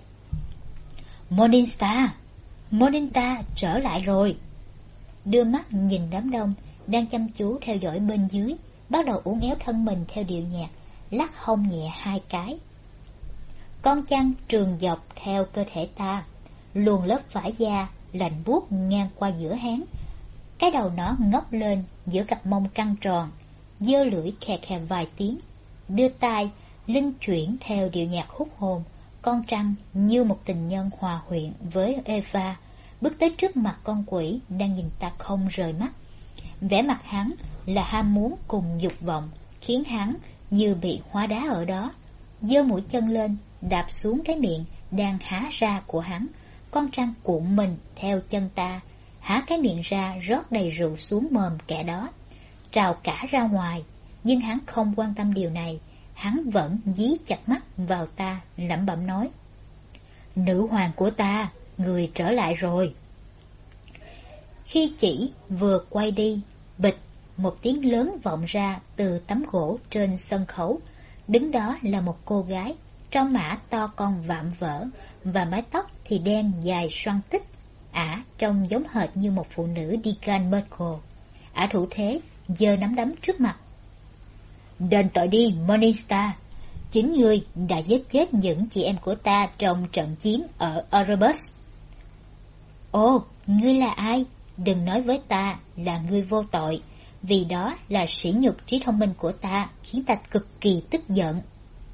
Morningstar trở lại rồi. Đưa mắt nhìn đám đông đang chăm chú theo dõi bên dưới, bắt đầu uốn éo thân mình theo điệu nhạc, lắc hông nhẹ 2 cái. Con chăn trường dọc theo cơ thể ta, luồn lớp vải da lạnh buốt ngang qua giữa háng. Cái đầu nó ngóc lên giữa cặp mông căng tròn, giơ lưỡi khè khè vài tiếng, đưa tai linh chuyển theo điệu nhạc hút hồn. Con trăng như một tình nhân hòa quyện với Eva, bước tới trước mặt con quỷ đang nhìn ta không rời mắt. Vẻ mặt hắn là ham muốn cùng dục vọng, khiến hắn như bị hóa đá ở đó. Giơ mũi chân lên, đạp xuống cái miệng đang há ra của hắn. Con trăng cuộn mình theo chân ta, há cái miệng ra rót đầy rượu xuống mồm kẻ đó, trào cả ra ngoài. Nhưng hắn không quan tâm điều này. Hắn vẫn dí chặt mắt vào ta, lẩm bẩm nói: Nữ hoàng của ta, người trở lại rồi. Khi chỉ vừa quay đi, bịch, một tiếng lớn vọng ra từ tấm gỗ trên sân khấu. Đứng đó là một cô gái, trong mã to con vạm vỡ, và mái tóc thì đen dài xoăn tích. Ả trông giống hệt như một phụ nữ Deacon Merkel. Ả thủ thế, giơ nắm đấm trước mặt. Đền tội đi, Morningstar. Chính ngươi đã giết chết những chị em của ta trong trận chiến ở Erebus. Ồ, ngươi là ai? Đừng nói với ta là ngươi vô tội, vì đó là sỉ nhục trí thông minh của ta, khiến ta cực kỳ tức giận.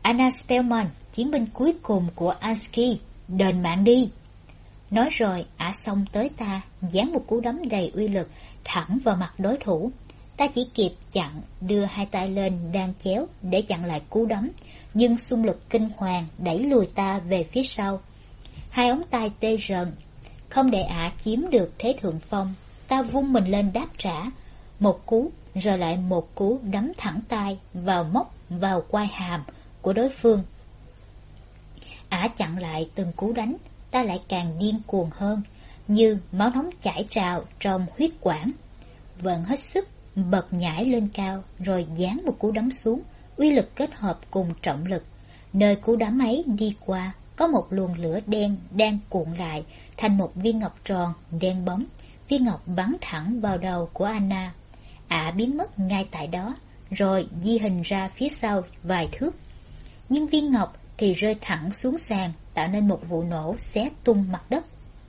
Anna Spellman, chiến binh cuối cùng của Ansky, đền mạng đi. Nói rồi, ả xông tới ta, giáng một cú đấm đầy uy lực thẳng vào mặt đối thủ. Ta chỉ kịp chặn, đưa hai tay lên đang chéo để chặn lại cú đấm, nhưng xung lực kinh hoàng đẩy lùi ta về phía sau. Hai ống tay tê rần, không để ả chiếm được thế thượng phong. Ta vung mình lên đáp trả, một cú rồi lại một cú đấm thẳng tay vào móc vào quai hàm của đối phương. Ả chặn lại từng cú đánh, ta lại càng điên cuồng hơn, như máu nóng chảy trào trong huyết quản. Vận hết sức, bật nhảy lên cao, rồi giáng một cú đấm xuống, uy lực kết hợp cùng trọng lực. Nơi cú đấm ấy đi qua, có một luồng lửa đen đang cuộn lại thành một viên ngọc tròn đen bóng. Viên ngọc bắn thẳng vào đầu của Anna. Ả biến mất ngay tại đó, rồi di hình ra phía sau vài thước. Nhưng viên ngọc thì rơi thẳng xuống sàn, tạo nên một vụ nổ xé tung mặt đất.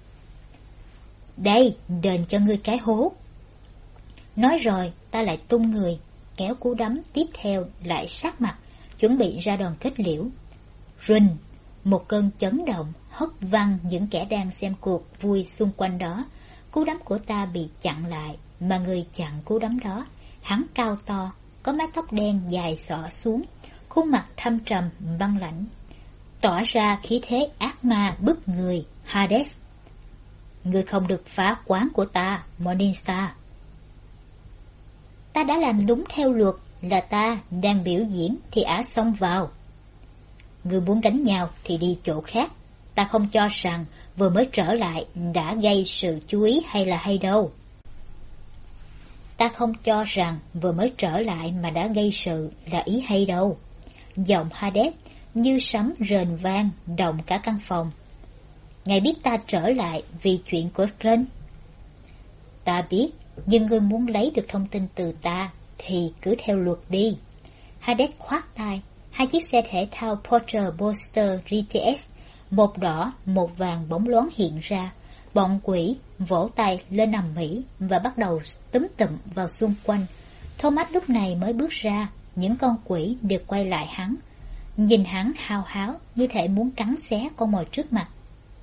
Đây, đền cho ngươi cái hố. Nói rồi, ta lại tung người, kéo cú đấm tiếp theo lại sát mặt, chuẩn bị ra đòn kết liễu. Rình, một cơn chấn động hất văng những kẻ đang xem cuộc vui xung quanh đó. Cú đấm của ta bị chặn lại, mà người chặn cú đấm đó, hắn cao to, có mái tóc đen dài xõa xuống, khuôn mặt thâm trầm băng lãnh, tỏ ra khí thế ác ma bức người. Hades, ngươi không được phá quán của ta, Morningstar. Ta đã làm đúng theo luật, là ta đang biểu diễn thì ả xông vào. Ngươi muốn đánh nhau thì đi chỗ khác. Ta không cho rằng vừa mới trở lại đã gây sự chú ý hay đâu. Ta không cho rằng vừa mới trở lại mà đã gây sự là ý hay đâu. Giọng Hades như sấm rền vang động cả căn phòng. Ngài biết ta trở lại vì chuyện của Glenn. Ta biết, nhưng ngươi muốn lấy được thông tin từ ta thì cứ theo luật đi. Hades khoát tay, hai chiếc xe thể thao Porsche Boxster GTS, một đỏ một vàng bóng loáng hiện ra. Bọn quỷ vỗ tay lên nằm mỹ và bắt đầu túm tụm vào xung quanh. Thomas lúc này mới bước ra, những con quỷ đều quay lại hắn, nhìn hắn hao háo như thể muốn cắn xé con mồi trước mặt.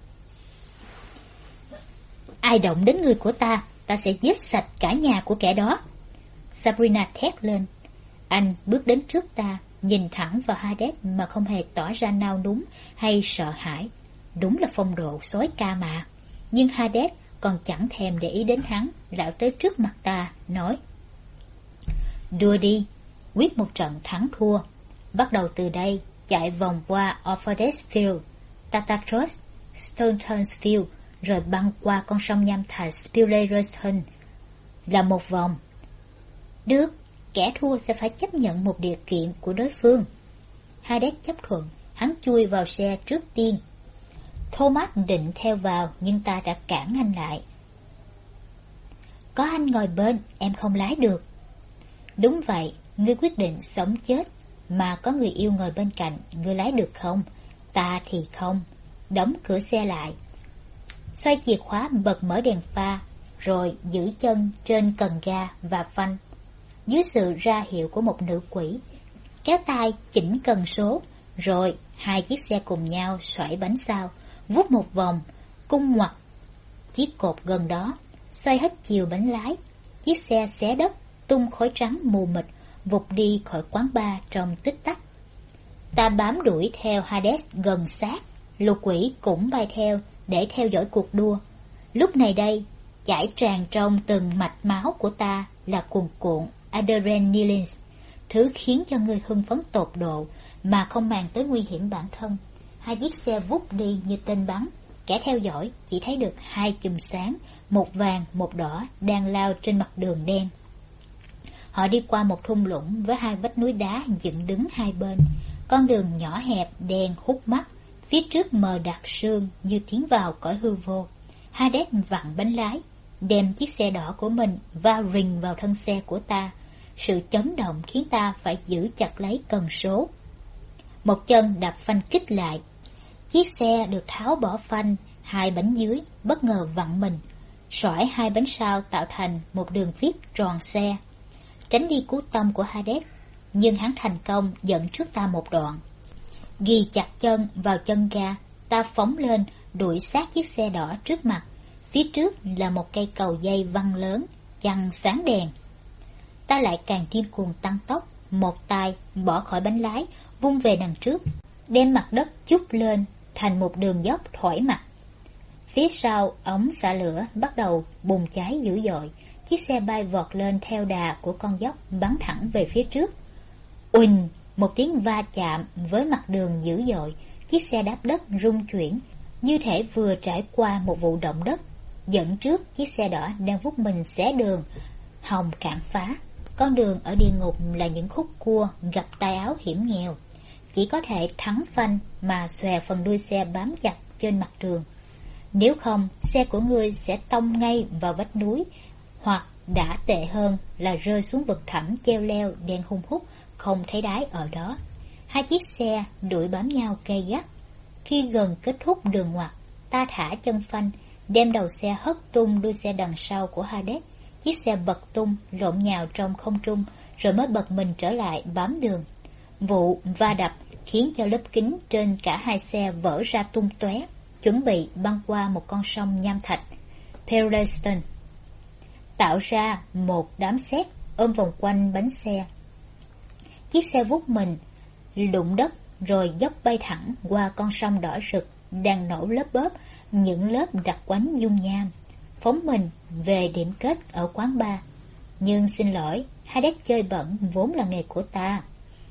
Ai động đến người của ta, ta sẽ giết sạch cả nhà của kẻ đó. Sabrina thét lên. Anh bước đến trước ta, nhìn thẳng vào Hades mà không hề tỏ ra nao núng hay sợ hãi. Đúng là phong độ soái ca mà. Nhưng Hades còn chẳng thèm để ý đến hắn, lão tới trước mặt ta, nói: Đua đi, quyết một trận thắng thua. Bắt đầu từ đây, chạy vòng qua Orpheus Field, Tartarus, Stoneton's Field, rồi băng qua con sông nham thạch Spillerton là một vòng. Được, kẻ thua sẽ phải chấp nhận một điều kiện của đối phương. Hades chấp thuận, hắn chui vào xe trước tiên. Thomas định theo vào, nhưng ta đã cản anh lại. Có anh ngồi bên, em không lái được. Đúng vậy, ngươi quyết định sống chết, mà có người yêu ngồi bên cạnh, ngươi lái được không? Ta thì không. Đóng cửa xe lại, xoay chìa khóa bật mở đèn pha, rồi giữ chân trên cần ga và phanh. Dưới sự ra hiệu của một nữ quỷ, kéo tay chỉnh cần số, rồi hai chiếc xe cùng nhau xoay bánh sau, vút một vòng, cung ngoặt chiếc cột gần đó, xoay hết chiều bánh lái. Chiếc xe xé đất, tung khói trắng mù mịt, vụt đi khỏi quán bar trong tích tắc. Ta bám đuổi theo Hades gần sát, lục quỷ cũng bay theo để theo dõi cuộc đua. Lúc này đây, chảy tràn trong từng mạch máu của ta là cuồn cuộn adrenaline, thứ khiến cho người hưng phấn tột độ mà không màng tới nguy hiểm bản thân. Hai chiếc xe vút đi như tên bắn, kẻ theo dõi chỉ thấy được hai chùm sáng, một vàng một đỏ đang lao trên mặt đường đen. Họ đi qua một thung lũng với hai vách núi đá dựng đứng hai bên. Con đường nhỏ hẹp đen hút mắt, phía trước mờ đặc sương như tiến vào cõi hư vô. Hades vặn bánh lái, đem chiếc xe đỏ của mình va rình vào thân xe của ta. Sự chấn động khiến ta phải giữ chặt lấy cần số. Một chân đạp phanh kích lại. Chiếc xe được tháo bỏ phanh, hai bánh dưới bất ngờ vặn mình, xoải hai bánh sau tạo thành một đường viết tròn xe, tránh đi cú tông của Hades. Nhưng hắn thành công dẫn trước ta một đoạn. Ghi chặt chân vào chân ga, ta phóng lên, đuổi sát chiếc xe đỏ trước mặt. Phía trước là một cây cầu dây văng lớn, chằng sáng đèn. Ta lại càng điên cuồng tăng tốc, một tay bỏ khỏi bánh lái, vung về đằng trước, đem mặt đất chúc lên thành một đường dốc thoải mặt. Phía sau, ống xả lửa bắt đầu bùng cháy dữ dội. Chiếc xe bay vọt lên theo đà của con dốc, bắn thẳng về phía trước. Uỳnh, một tiếng va chạm với mặt đường dữ dội. Chiếc xe đáp đất rung chuyển, như thể vừa trải qua một vụ động đất. Dẫn trước, chiếc xe đỏ đang vút mình xé đường, hòng cản phá. Con đường ở địa ngục là những khúc cua gặp tay áo hiểm nghèo. Chỉ có thể thắng phanh mà xòe phần đuôi xe bám chặt trên mặt đường. Nếu không, xe của ngươi sẽ tông ngay vào vách núi, hoặc đã tệ hơn là rơi xuống vực thẳm treo leo đen hun hút, không thấy đáy ở đó. Hai chiếc xe đuổi bám nhau gay gắt. Khi gần kết thúc đường ngoặt, ta thả chân phanh, đem đầu xe hất tung đuôi xe đằng sau của Hades. Chiếc xe bật tung, lộn nhào trong không trung, rồi mới bật mình trở lại bám đường. Vụ va đập khiến cho lớp kính trên cả hai xe vỡ ra tung tóe, chuẩn bị băng qua một con sông nham thạch, Pearleston, tạo ra một đám sét ôm vòng quanh bánh xe. Chiếc xe vút mình, đụng đất rồi dốc bay thẳng qua con sông đỏ rực đang nổ lớp bớp những lớp đặc quánh dung nham, phóng mình về điểm kết ở quán bar. Nhưng xin lỗi, Hades chơi bẩn vốn là nghề của ta.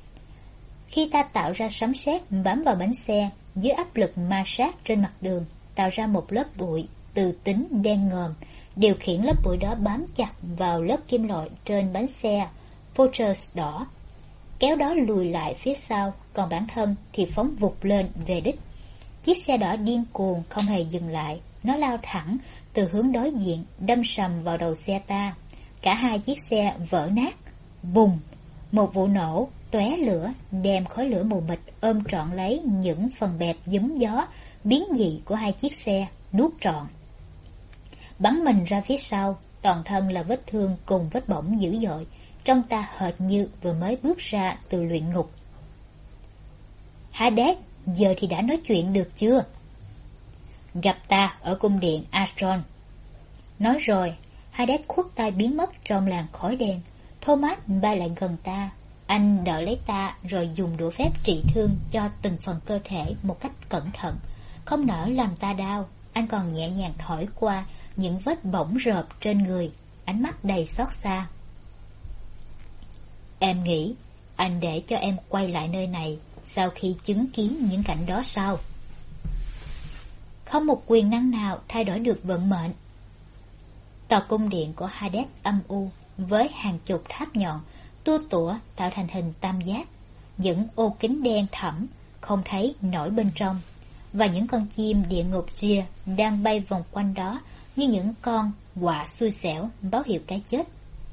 Khi ta tạo ra sấm sét bám vào bánh xe, dưới áp lực ma sát trên mặt đường, tạo ra một lớp bụi từ tính đen ngòm, điều khiển lớp bụi đó bám chặt vào lớp kim loại trên bánh xe Fortress đỏ, kéo đó lùi lại phía sau, còn bản thân thì phóng vụt lên về đích. Chiếc xe đỏ điên cuồng không hề dừng lại, nó lao thẳng từ hướng đối diện, đâm sầm vào đầu xe ta. Cả hai chiếc xe vỡ nát. Bùng, một vụ nổ tóe lửa, đem khói lửa mù mịt ôm trọn lấy những phần bẹp giấm gió biến dị của hai chiếc xe, nuốt trọn. Bắn mình ra phía sau, toàn thân là vết thương cùng vết bỏng dữ dội, trông ta hệt như vừa mới bước ra từ luyện ngục. Hades, giờ thì đã nói chuyện được chưa? Gặp ta ở cung điện Astron. Nói rồi, Hades khuất tay biến mất trong làn khói đen. Thomas bay lại gần ta. Anh đỡ lấy ta rồi dùng đũa phép trị thương cho từng phần cơ thể một cách cẩn thận, không nỡ làm ta đau. Anh còn nhẹ nhàng thổi qua những vết bỏng rợp trên người, ánh mắt đầy xót xa. Em nghĩ anh để cho em quay lại nơi này sau khi chứng kiến những cảnh đó sao? Không một quyền năng nào thay đổi được vận mệnh. Tòa cung điện của Hades âm u với hàng chục tháp nhọn tua tủa tạo thành hình tam giác, những ô kính đen thẳm không thấy nổi bên trong, và những con chim địa ngục ria đang bay vòng quanh đó như những con quạ xui xẻo báo hiệu cái chết.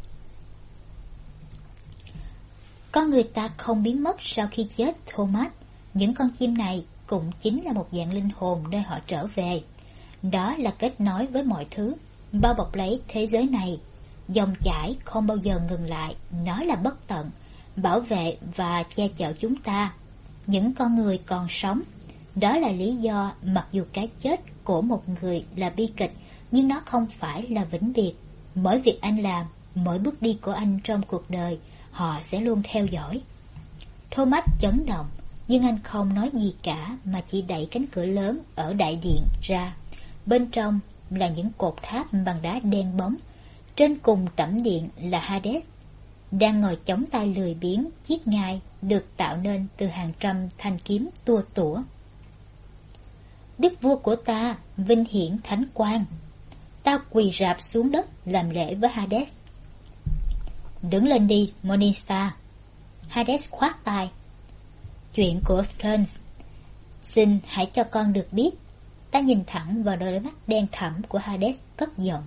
Con người ta không biến mất sau khi chết, Thomas. Những con chim này cũng chính là một dạng linh hồn nơi họ trở về. Đó là kết nối với mọi thứ, bao bọc lấy thế giới này. Dòng chảy không bao giờ ngừng lại, nó là bất tận, bảo vệ và che chở chúng ta, những con người còn sống. Đó là lý do mặc dù cái chết của một người là bi kịch, nhưng nó không phải là vĩnh biệt. Mỗi việc anh làm, mỗi bước đi của anh trong cuộc đời, họ sẽ luôn theo dõi. Thomas chấn động, nhưng anh không nói gì cả mà chỉ đẩy cánh cửa lớn ở đại điện ra. Bên trong là những cột tháp bằng đá đen bóng. Trên cùng tẩm điện là Hades, đang ngồi chống tay lười biếng chiếc ngai được tạo nên từ hàng trăm thanh kiếm tua tủa. Đức vua của ta, vinh hiển thánh quang. Ta quỳ rạp xuống đất làm lễ với Hades. Đứng lên đi, Morningstar. Hades khoát tay. Chuyện của Florence, xin hãy cho con được biết. Ta nhìn thẳng vào đôi mắt đen thẳm của Hades, cất giọng.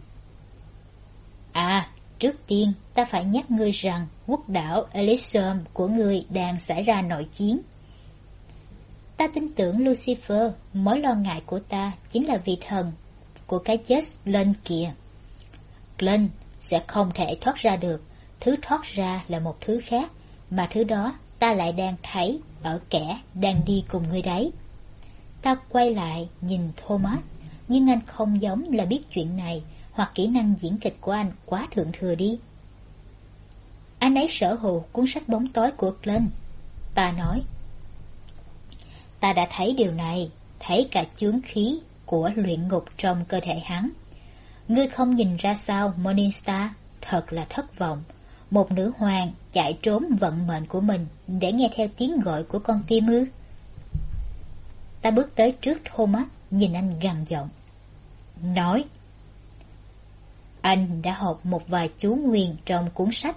Trước tiên ta phải nhắc ngươi rằng quốc đảo Elysium của ngươi đang xảy ra nội chiến. Ta tin tưởng Lucifer, mối lo ngại của ta chính là vị thần của cái chết Glenn kìa. Glenn sẽ không thể thoát ra được, thứ thoát ra là một thứ khác, mà thứ đó ta lại đang thấy ở kẻ đang đi cùng ngươi đấy. Ta quay lại nhìn Thomas, nhưng anh không giống là biết chuyện này, hoặc kỹ năng diễn kịch của anh quá thượng thừa đi. Anh ấy sở hữu cuốn sách bóng tối của Glenn, ta nói. Ta đã thấy điều này, thấy cả chướng khí của luyện ngục trong cơ thể hắn. Ngươi không nhìn ra sao, Morningstar? Thật là thất vọng. Một nữ hoàng chạy trốn vận mệnh của mình để nghe theo tiếng gọi của con tim ư? Ta bước tới trước Thomas, nhìn anh gằn giọng. Nói. Anh đã học một vài chú nguyền trong cuốn sách.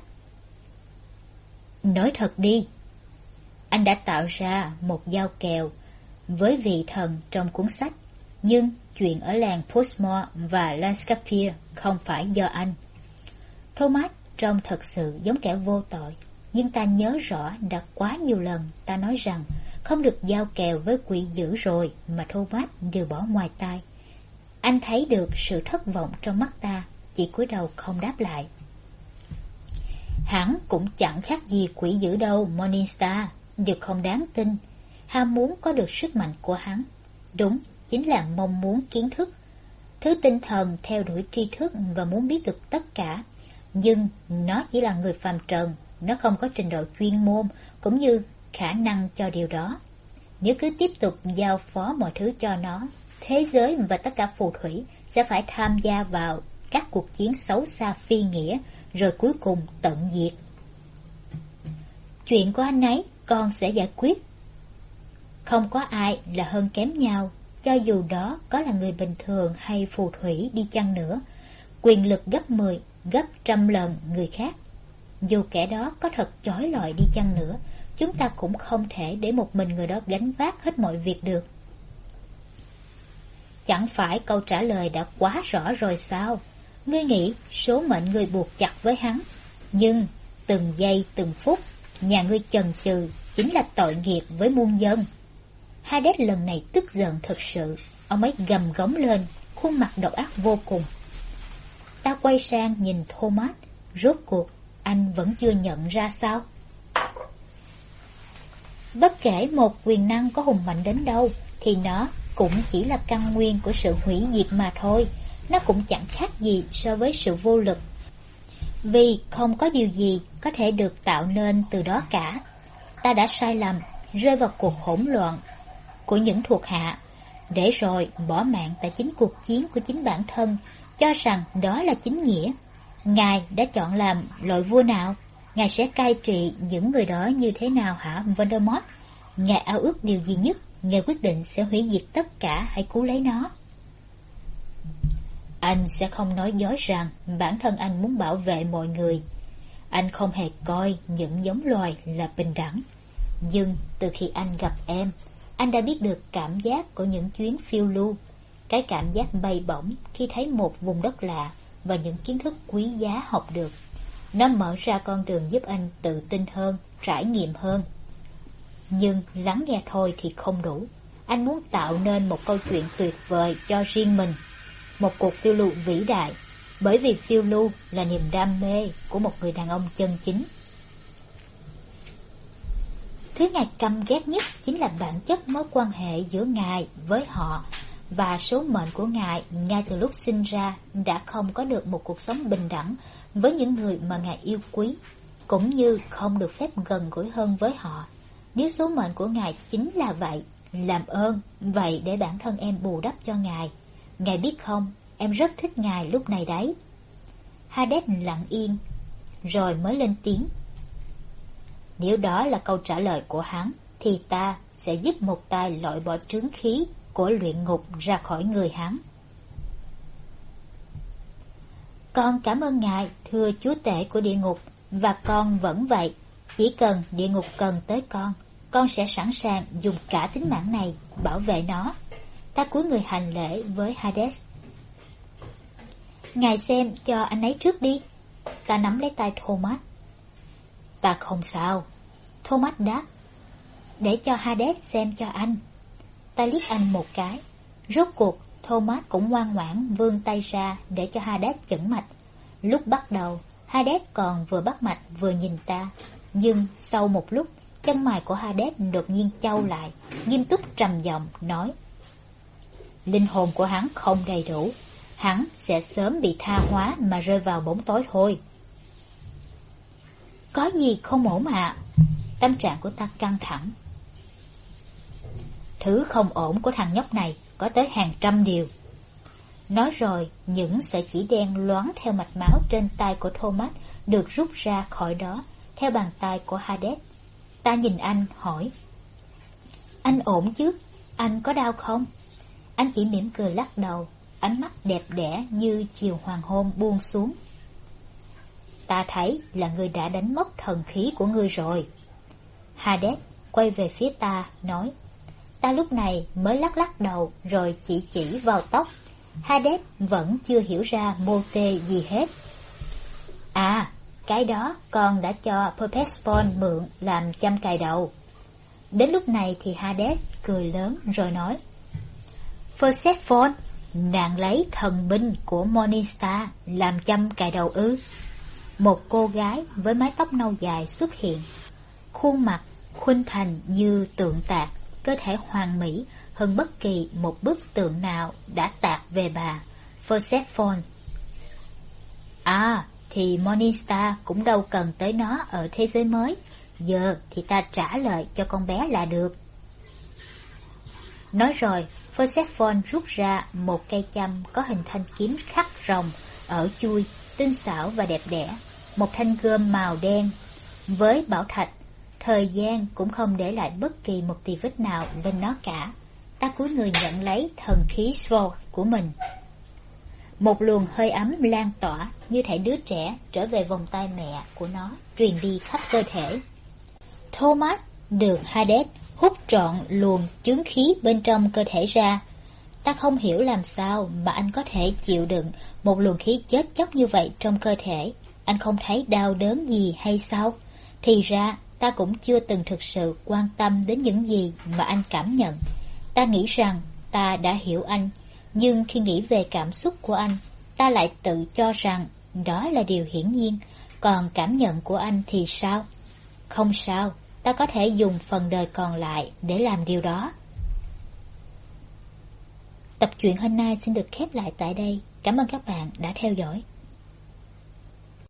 Nói thật đi. Anh đã tạo ra một giao kèo với vị thần trong cuốn sách, nhưng chuyện ở làng Portsmouth và Lancashire không phải do anh. Thomas trông thật sự giống kẻ vô tội, nhưng ta nhớ rõ đã quá nhiều lần ta nói rằng không được giao kèo với quỷ dữ rồi mà Thomas đều bỏ ngoài tai. Anh thấy được sự thất vọng trong mắt ta, chỉ cúi đầu không đáp lại. Hắn cũng chẳng khác gì quỷ dữ đâu, Morningstar, điều không đáng tin. Ham muốn có được sức mạnh của hắn, đúng, chính là mong muốn kiến thức, thứ tinh thần theo đuổi tri thức và muốn biết được tất cả. Nhưng nó chỉ là người phàm trần, nó không có trình độ chuyên môn cũng như khả năng cho điều đó. Nếu cứ tiếp tục giao phó mọi thứ cho nó, thế giới và tất cả phù thủy sẽ phải tham gia vào các cuộc chiến xấu xa phi nghĩa, rồi cuối cùng tận diệt. Chuyện của anh ấy con sẽ giải quyết. Không có ai là hơn kém nhau, cho dù đó có là người bình thường hay phù thủy đi chăng nữa. Quyền lực gấp 10, gấp 100 lần người khác. Dù kẻ đó có thật chói lọi đi chăng nữa, chúng ta cũng không thể để một mình người đó gánh vác hết mọi việc được. Chẳng phải câu trả lời đã quá rõ rồi sao? Ngươi nghĩ số mệnh ngươi buộc chặt với hắn, nhưng từng giây từng phút nhà ngươi chần chừ chính là tội nghiệp với muôn dân. Hades lần này tức giận thật sự, ông ấy gầm gống lên, khuôn mặt độc ác vô cùng. Ta quay sang nhìn Thomas, rốt cuộc anh vẫn chưa nhận ra sao? Bất kể một quyền năng có hùng mạnh đến đâu thì nó cũng chỉ là căn nguyên của sự hủy diệt mà thôi. Nó cũng chẳng khác gì so với sự vô lực, vì không có điều gì có thể được tạo nên từ đó cả. Ta đã sai lầm, rơi vào cuộc hỗn loạn của những thuộc hạ, để rồi bỏ mạng tại chính cuộc chiến của chính bản thân, cho rằng đó là chính nghĩa. Ngài đã chọn làm loại vua nào? Ngài sẽ cai trị những người đó như thế nào hả, Voldemort? Ngài ao ước điều gì nhất? Ngài quyết định sẽ hủy diệt tất cả, hãy cứu lấy nó. Anh sẽ không nói dối rằng bản thân anh muốn bảo vệ mọi người. Anh không hề coi những giống loài là bình đẳng. Nhưng từ khi anh gặp em, anh đã biết được cảm giác của những chuyến phiêu lưu. Cái cảm giác bay bổng khi thấy một vùng đất lạ và những kiến thức quý giá học được. Nó mở ra con đường giúp anh tự tin hơn, trải nghiệm hơn. Nhưng lắng nghe thôi thì không đủ. Anh muốn tạo nên một câu chuyện tuyệt vời cho riêng mình, một cuộc phiêu lưu vĩ đại, bởi vì phiêu lưu là niềm đam mê của một người đàn ông chân chính. Thứ Ngài căm ghét nhất chính là bản chất mối quan hệ giữa Ngài với họ, và số mệnh của Ngài ngay từ lúc sinh ra đã không có được một cuộc sống bình đẳng với những người mà Ngài yêu quý, cũng như không được phép gần gũi hơn với họ. Nếu số mệnh của Ngài chính là vậy, làm ơn, vậy để bản thân em bù đắp cho Ngài. Ngài biết không, em rất thích Ngài lúc này đấy. Hades lặng yên, rồi mới lên tiếng. Nếu đó là câu trả lời của hắn, thì ta sẽ giúp một tay loại bỏ trướng khí của luyện ngục ra khỏi người hắn. Con cảm ơn Ngài, thưa chúa tể của địa ngục, và con vẫn vậy. Chỉ cần địa ngục cần tới con sẽ sẵn sàng dùng cả tính mạng này bảo vệ nó. Ta cúi người hành lễ với Hades. Ngài xem cho anh ấy trước đi. Ta nắm lấy tay Thomas. Ta không sao, Thomas đáp. Để cho Hades xem cho anh. Ta liếc anh một cái. Rốt cuộc Thomas cũng ngoan ngoãn vươn tay ra để cho Hades chẩn mạch. Lúc bắt đầu Hades còn vừa bắt mạch vừa nhìn ta, nhưng sau một lúc Chân mày của Hades đột nhiên chau lại, nghiêm túc trầm giọng nói: linh hồn của hắn không đầy đủ, hắn sẽ sớm bị tha hóa mà rơi vào bóng tối thôi. Có gì không ổn ạ? Tâm trạng của ta căng thẳng. Thứ không ổn của thằng nhóc này có tới hàng trăm điều. Nói rồi, những sợi chỉ đen loáng theo mạch máu trên tay của Thomas được rút ra khỏi đó, theo bàn tay của Hades. Ta nhìn anh hỏi: anh ổn chứ? Anh có đau không? Anh chỉ mỉm cười lắc đầu, ánh mắt đẹp đẽ như chiều hoàng hôn buông xuống. Ta thấy là ngươi đã đánh mất thần khí của ngươi rồi. Hades quay về phía ta, nói. Ta lúc này mới lắc lắc đầu rồi chỉ vào tóc. Hades vẫn chưa hiểu ra mô tê gì hết. À, cái đó con đã cho Persephone mượn làm châm cài đầu. Đến lúc này thì Hades cười lớn rồi nói: Persephone, nàng lấy thần binh của Morningstar làm châm cài đầu ư? Một cô gái với mái tóc nâu dài xuất hiện, khuôn mặt khuynh thành như tượng tạc, cơ thể hoàn mỹ hơn bất kỳ một bức tượng nào đã tạc về bà Persephone. À, thì Morningstar cũng đâu cần tới nó ở thế giới mới. Giờ thì ta trả lời cho con bé là được. Nói rồi, Persephone rút ra một cây châm có hình thanh kiếm khắc rồng ở chuôi, tinh xảo và đẹp đẽ. Một thanh gươm màu đen với bảo thạch, thời gian cũng không để lại bất kỳ một tì vết nào lên nó cả. Ta cúi người nhận lấy thần khí Sword của mình. Một luồng hơi ấm lan tỏa như thể đứa trẻ trở về vòng tay mẹ của nó, truyền đi khắp cơ thể. Thomas được Hades hút trọn luồng chướng khí bên trong cơ thể ra. Ta không hiểu làm sao mà anh có thể chịu đựng một luồng khí chết chóc như vậy trong cơ thể. Anh không thấy đau đớn gì hay sao? Thì ra ta cũng chưa từng thực sự quan tâm đến những gì mà anh cảm nhận. Ta nghĩ rằng ta đã hiểu anh, nhưng khi nghĩ về cảm xúc của anh, ta lại tự cho rằng đó là điều hiển nhiên. Còn cảm nhận của anh thì sao? Không sao, ta có thể dùng phần đời còn lại để làm điều đó. Tập truyện hôm nay xin được khép lại tại đây. Cảm ơn các bạn đã theo dõi.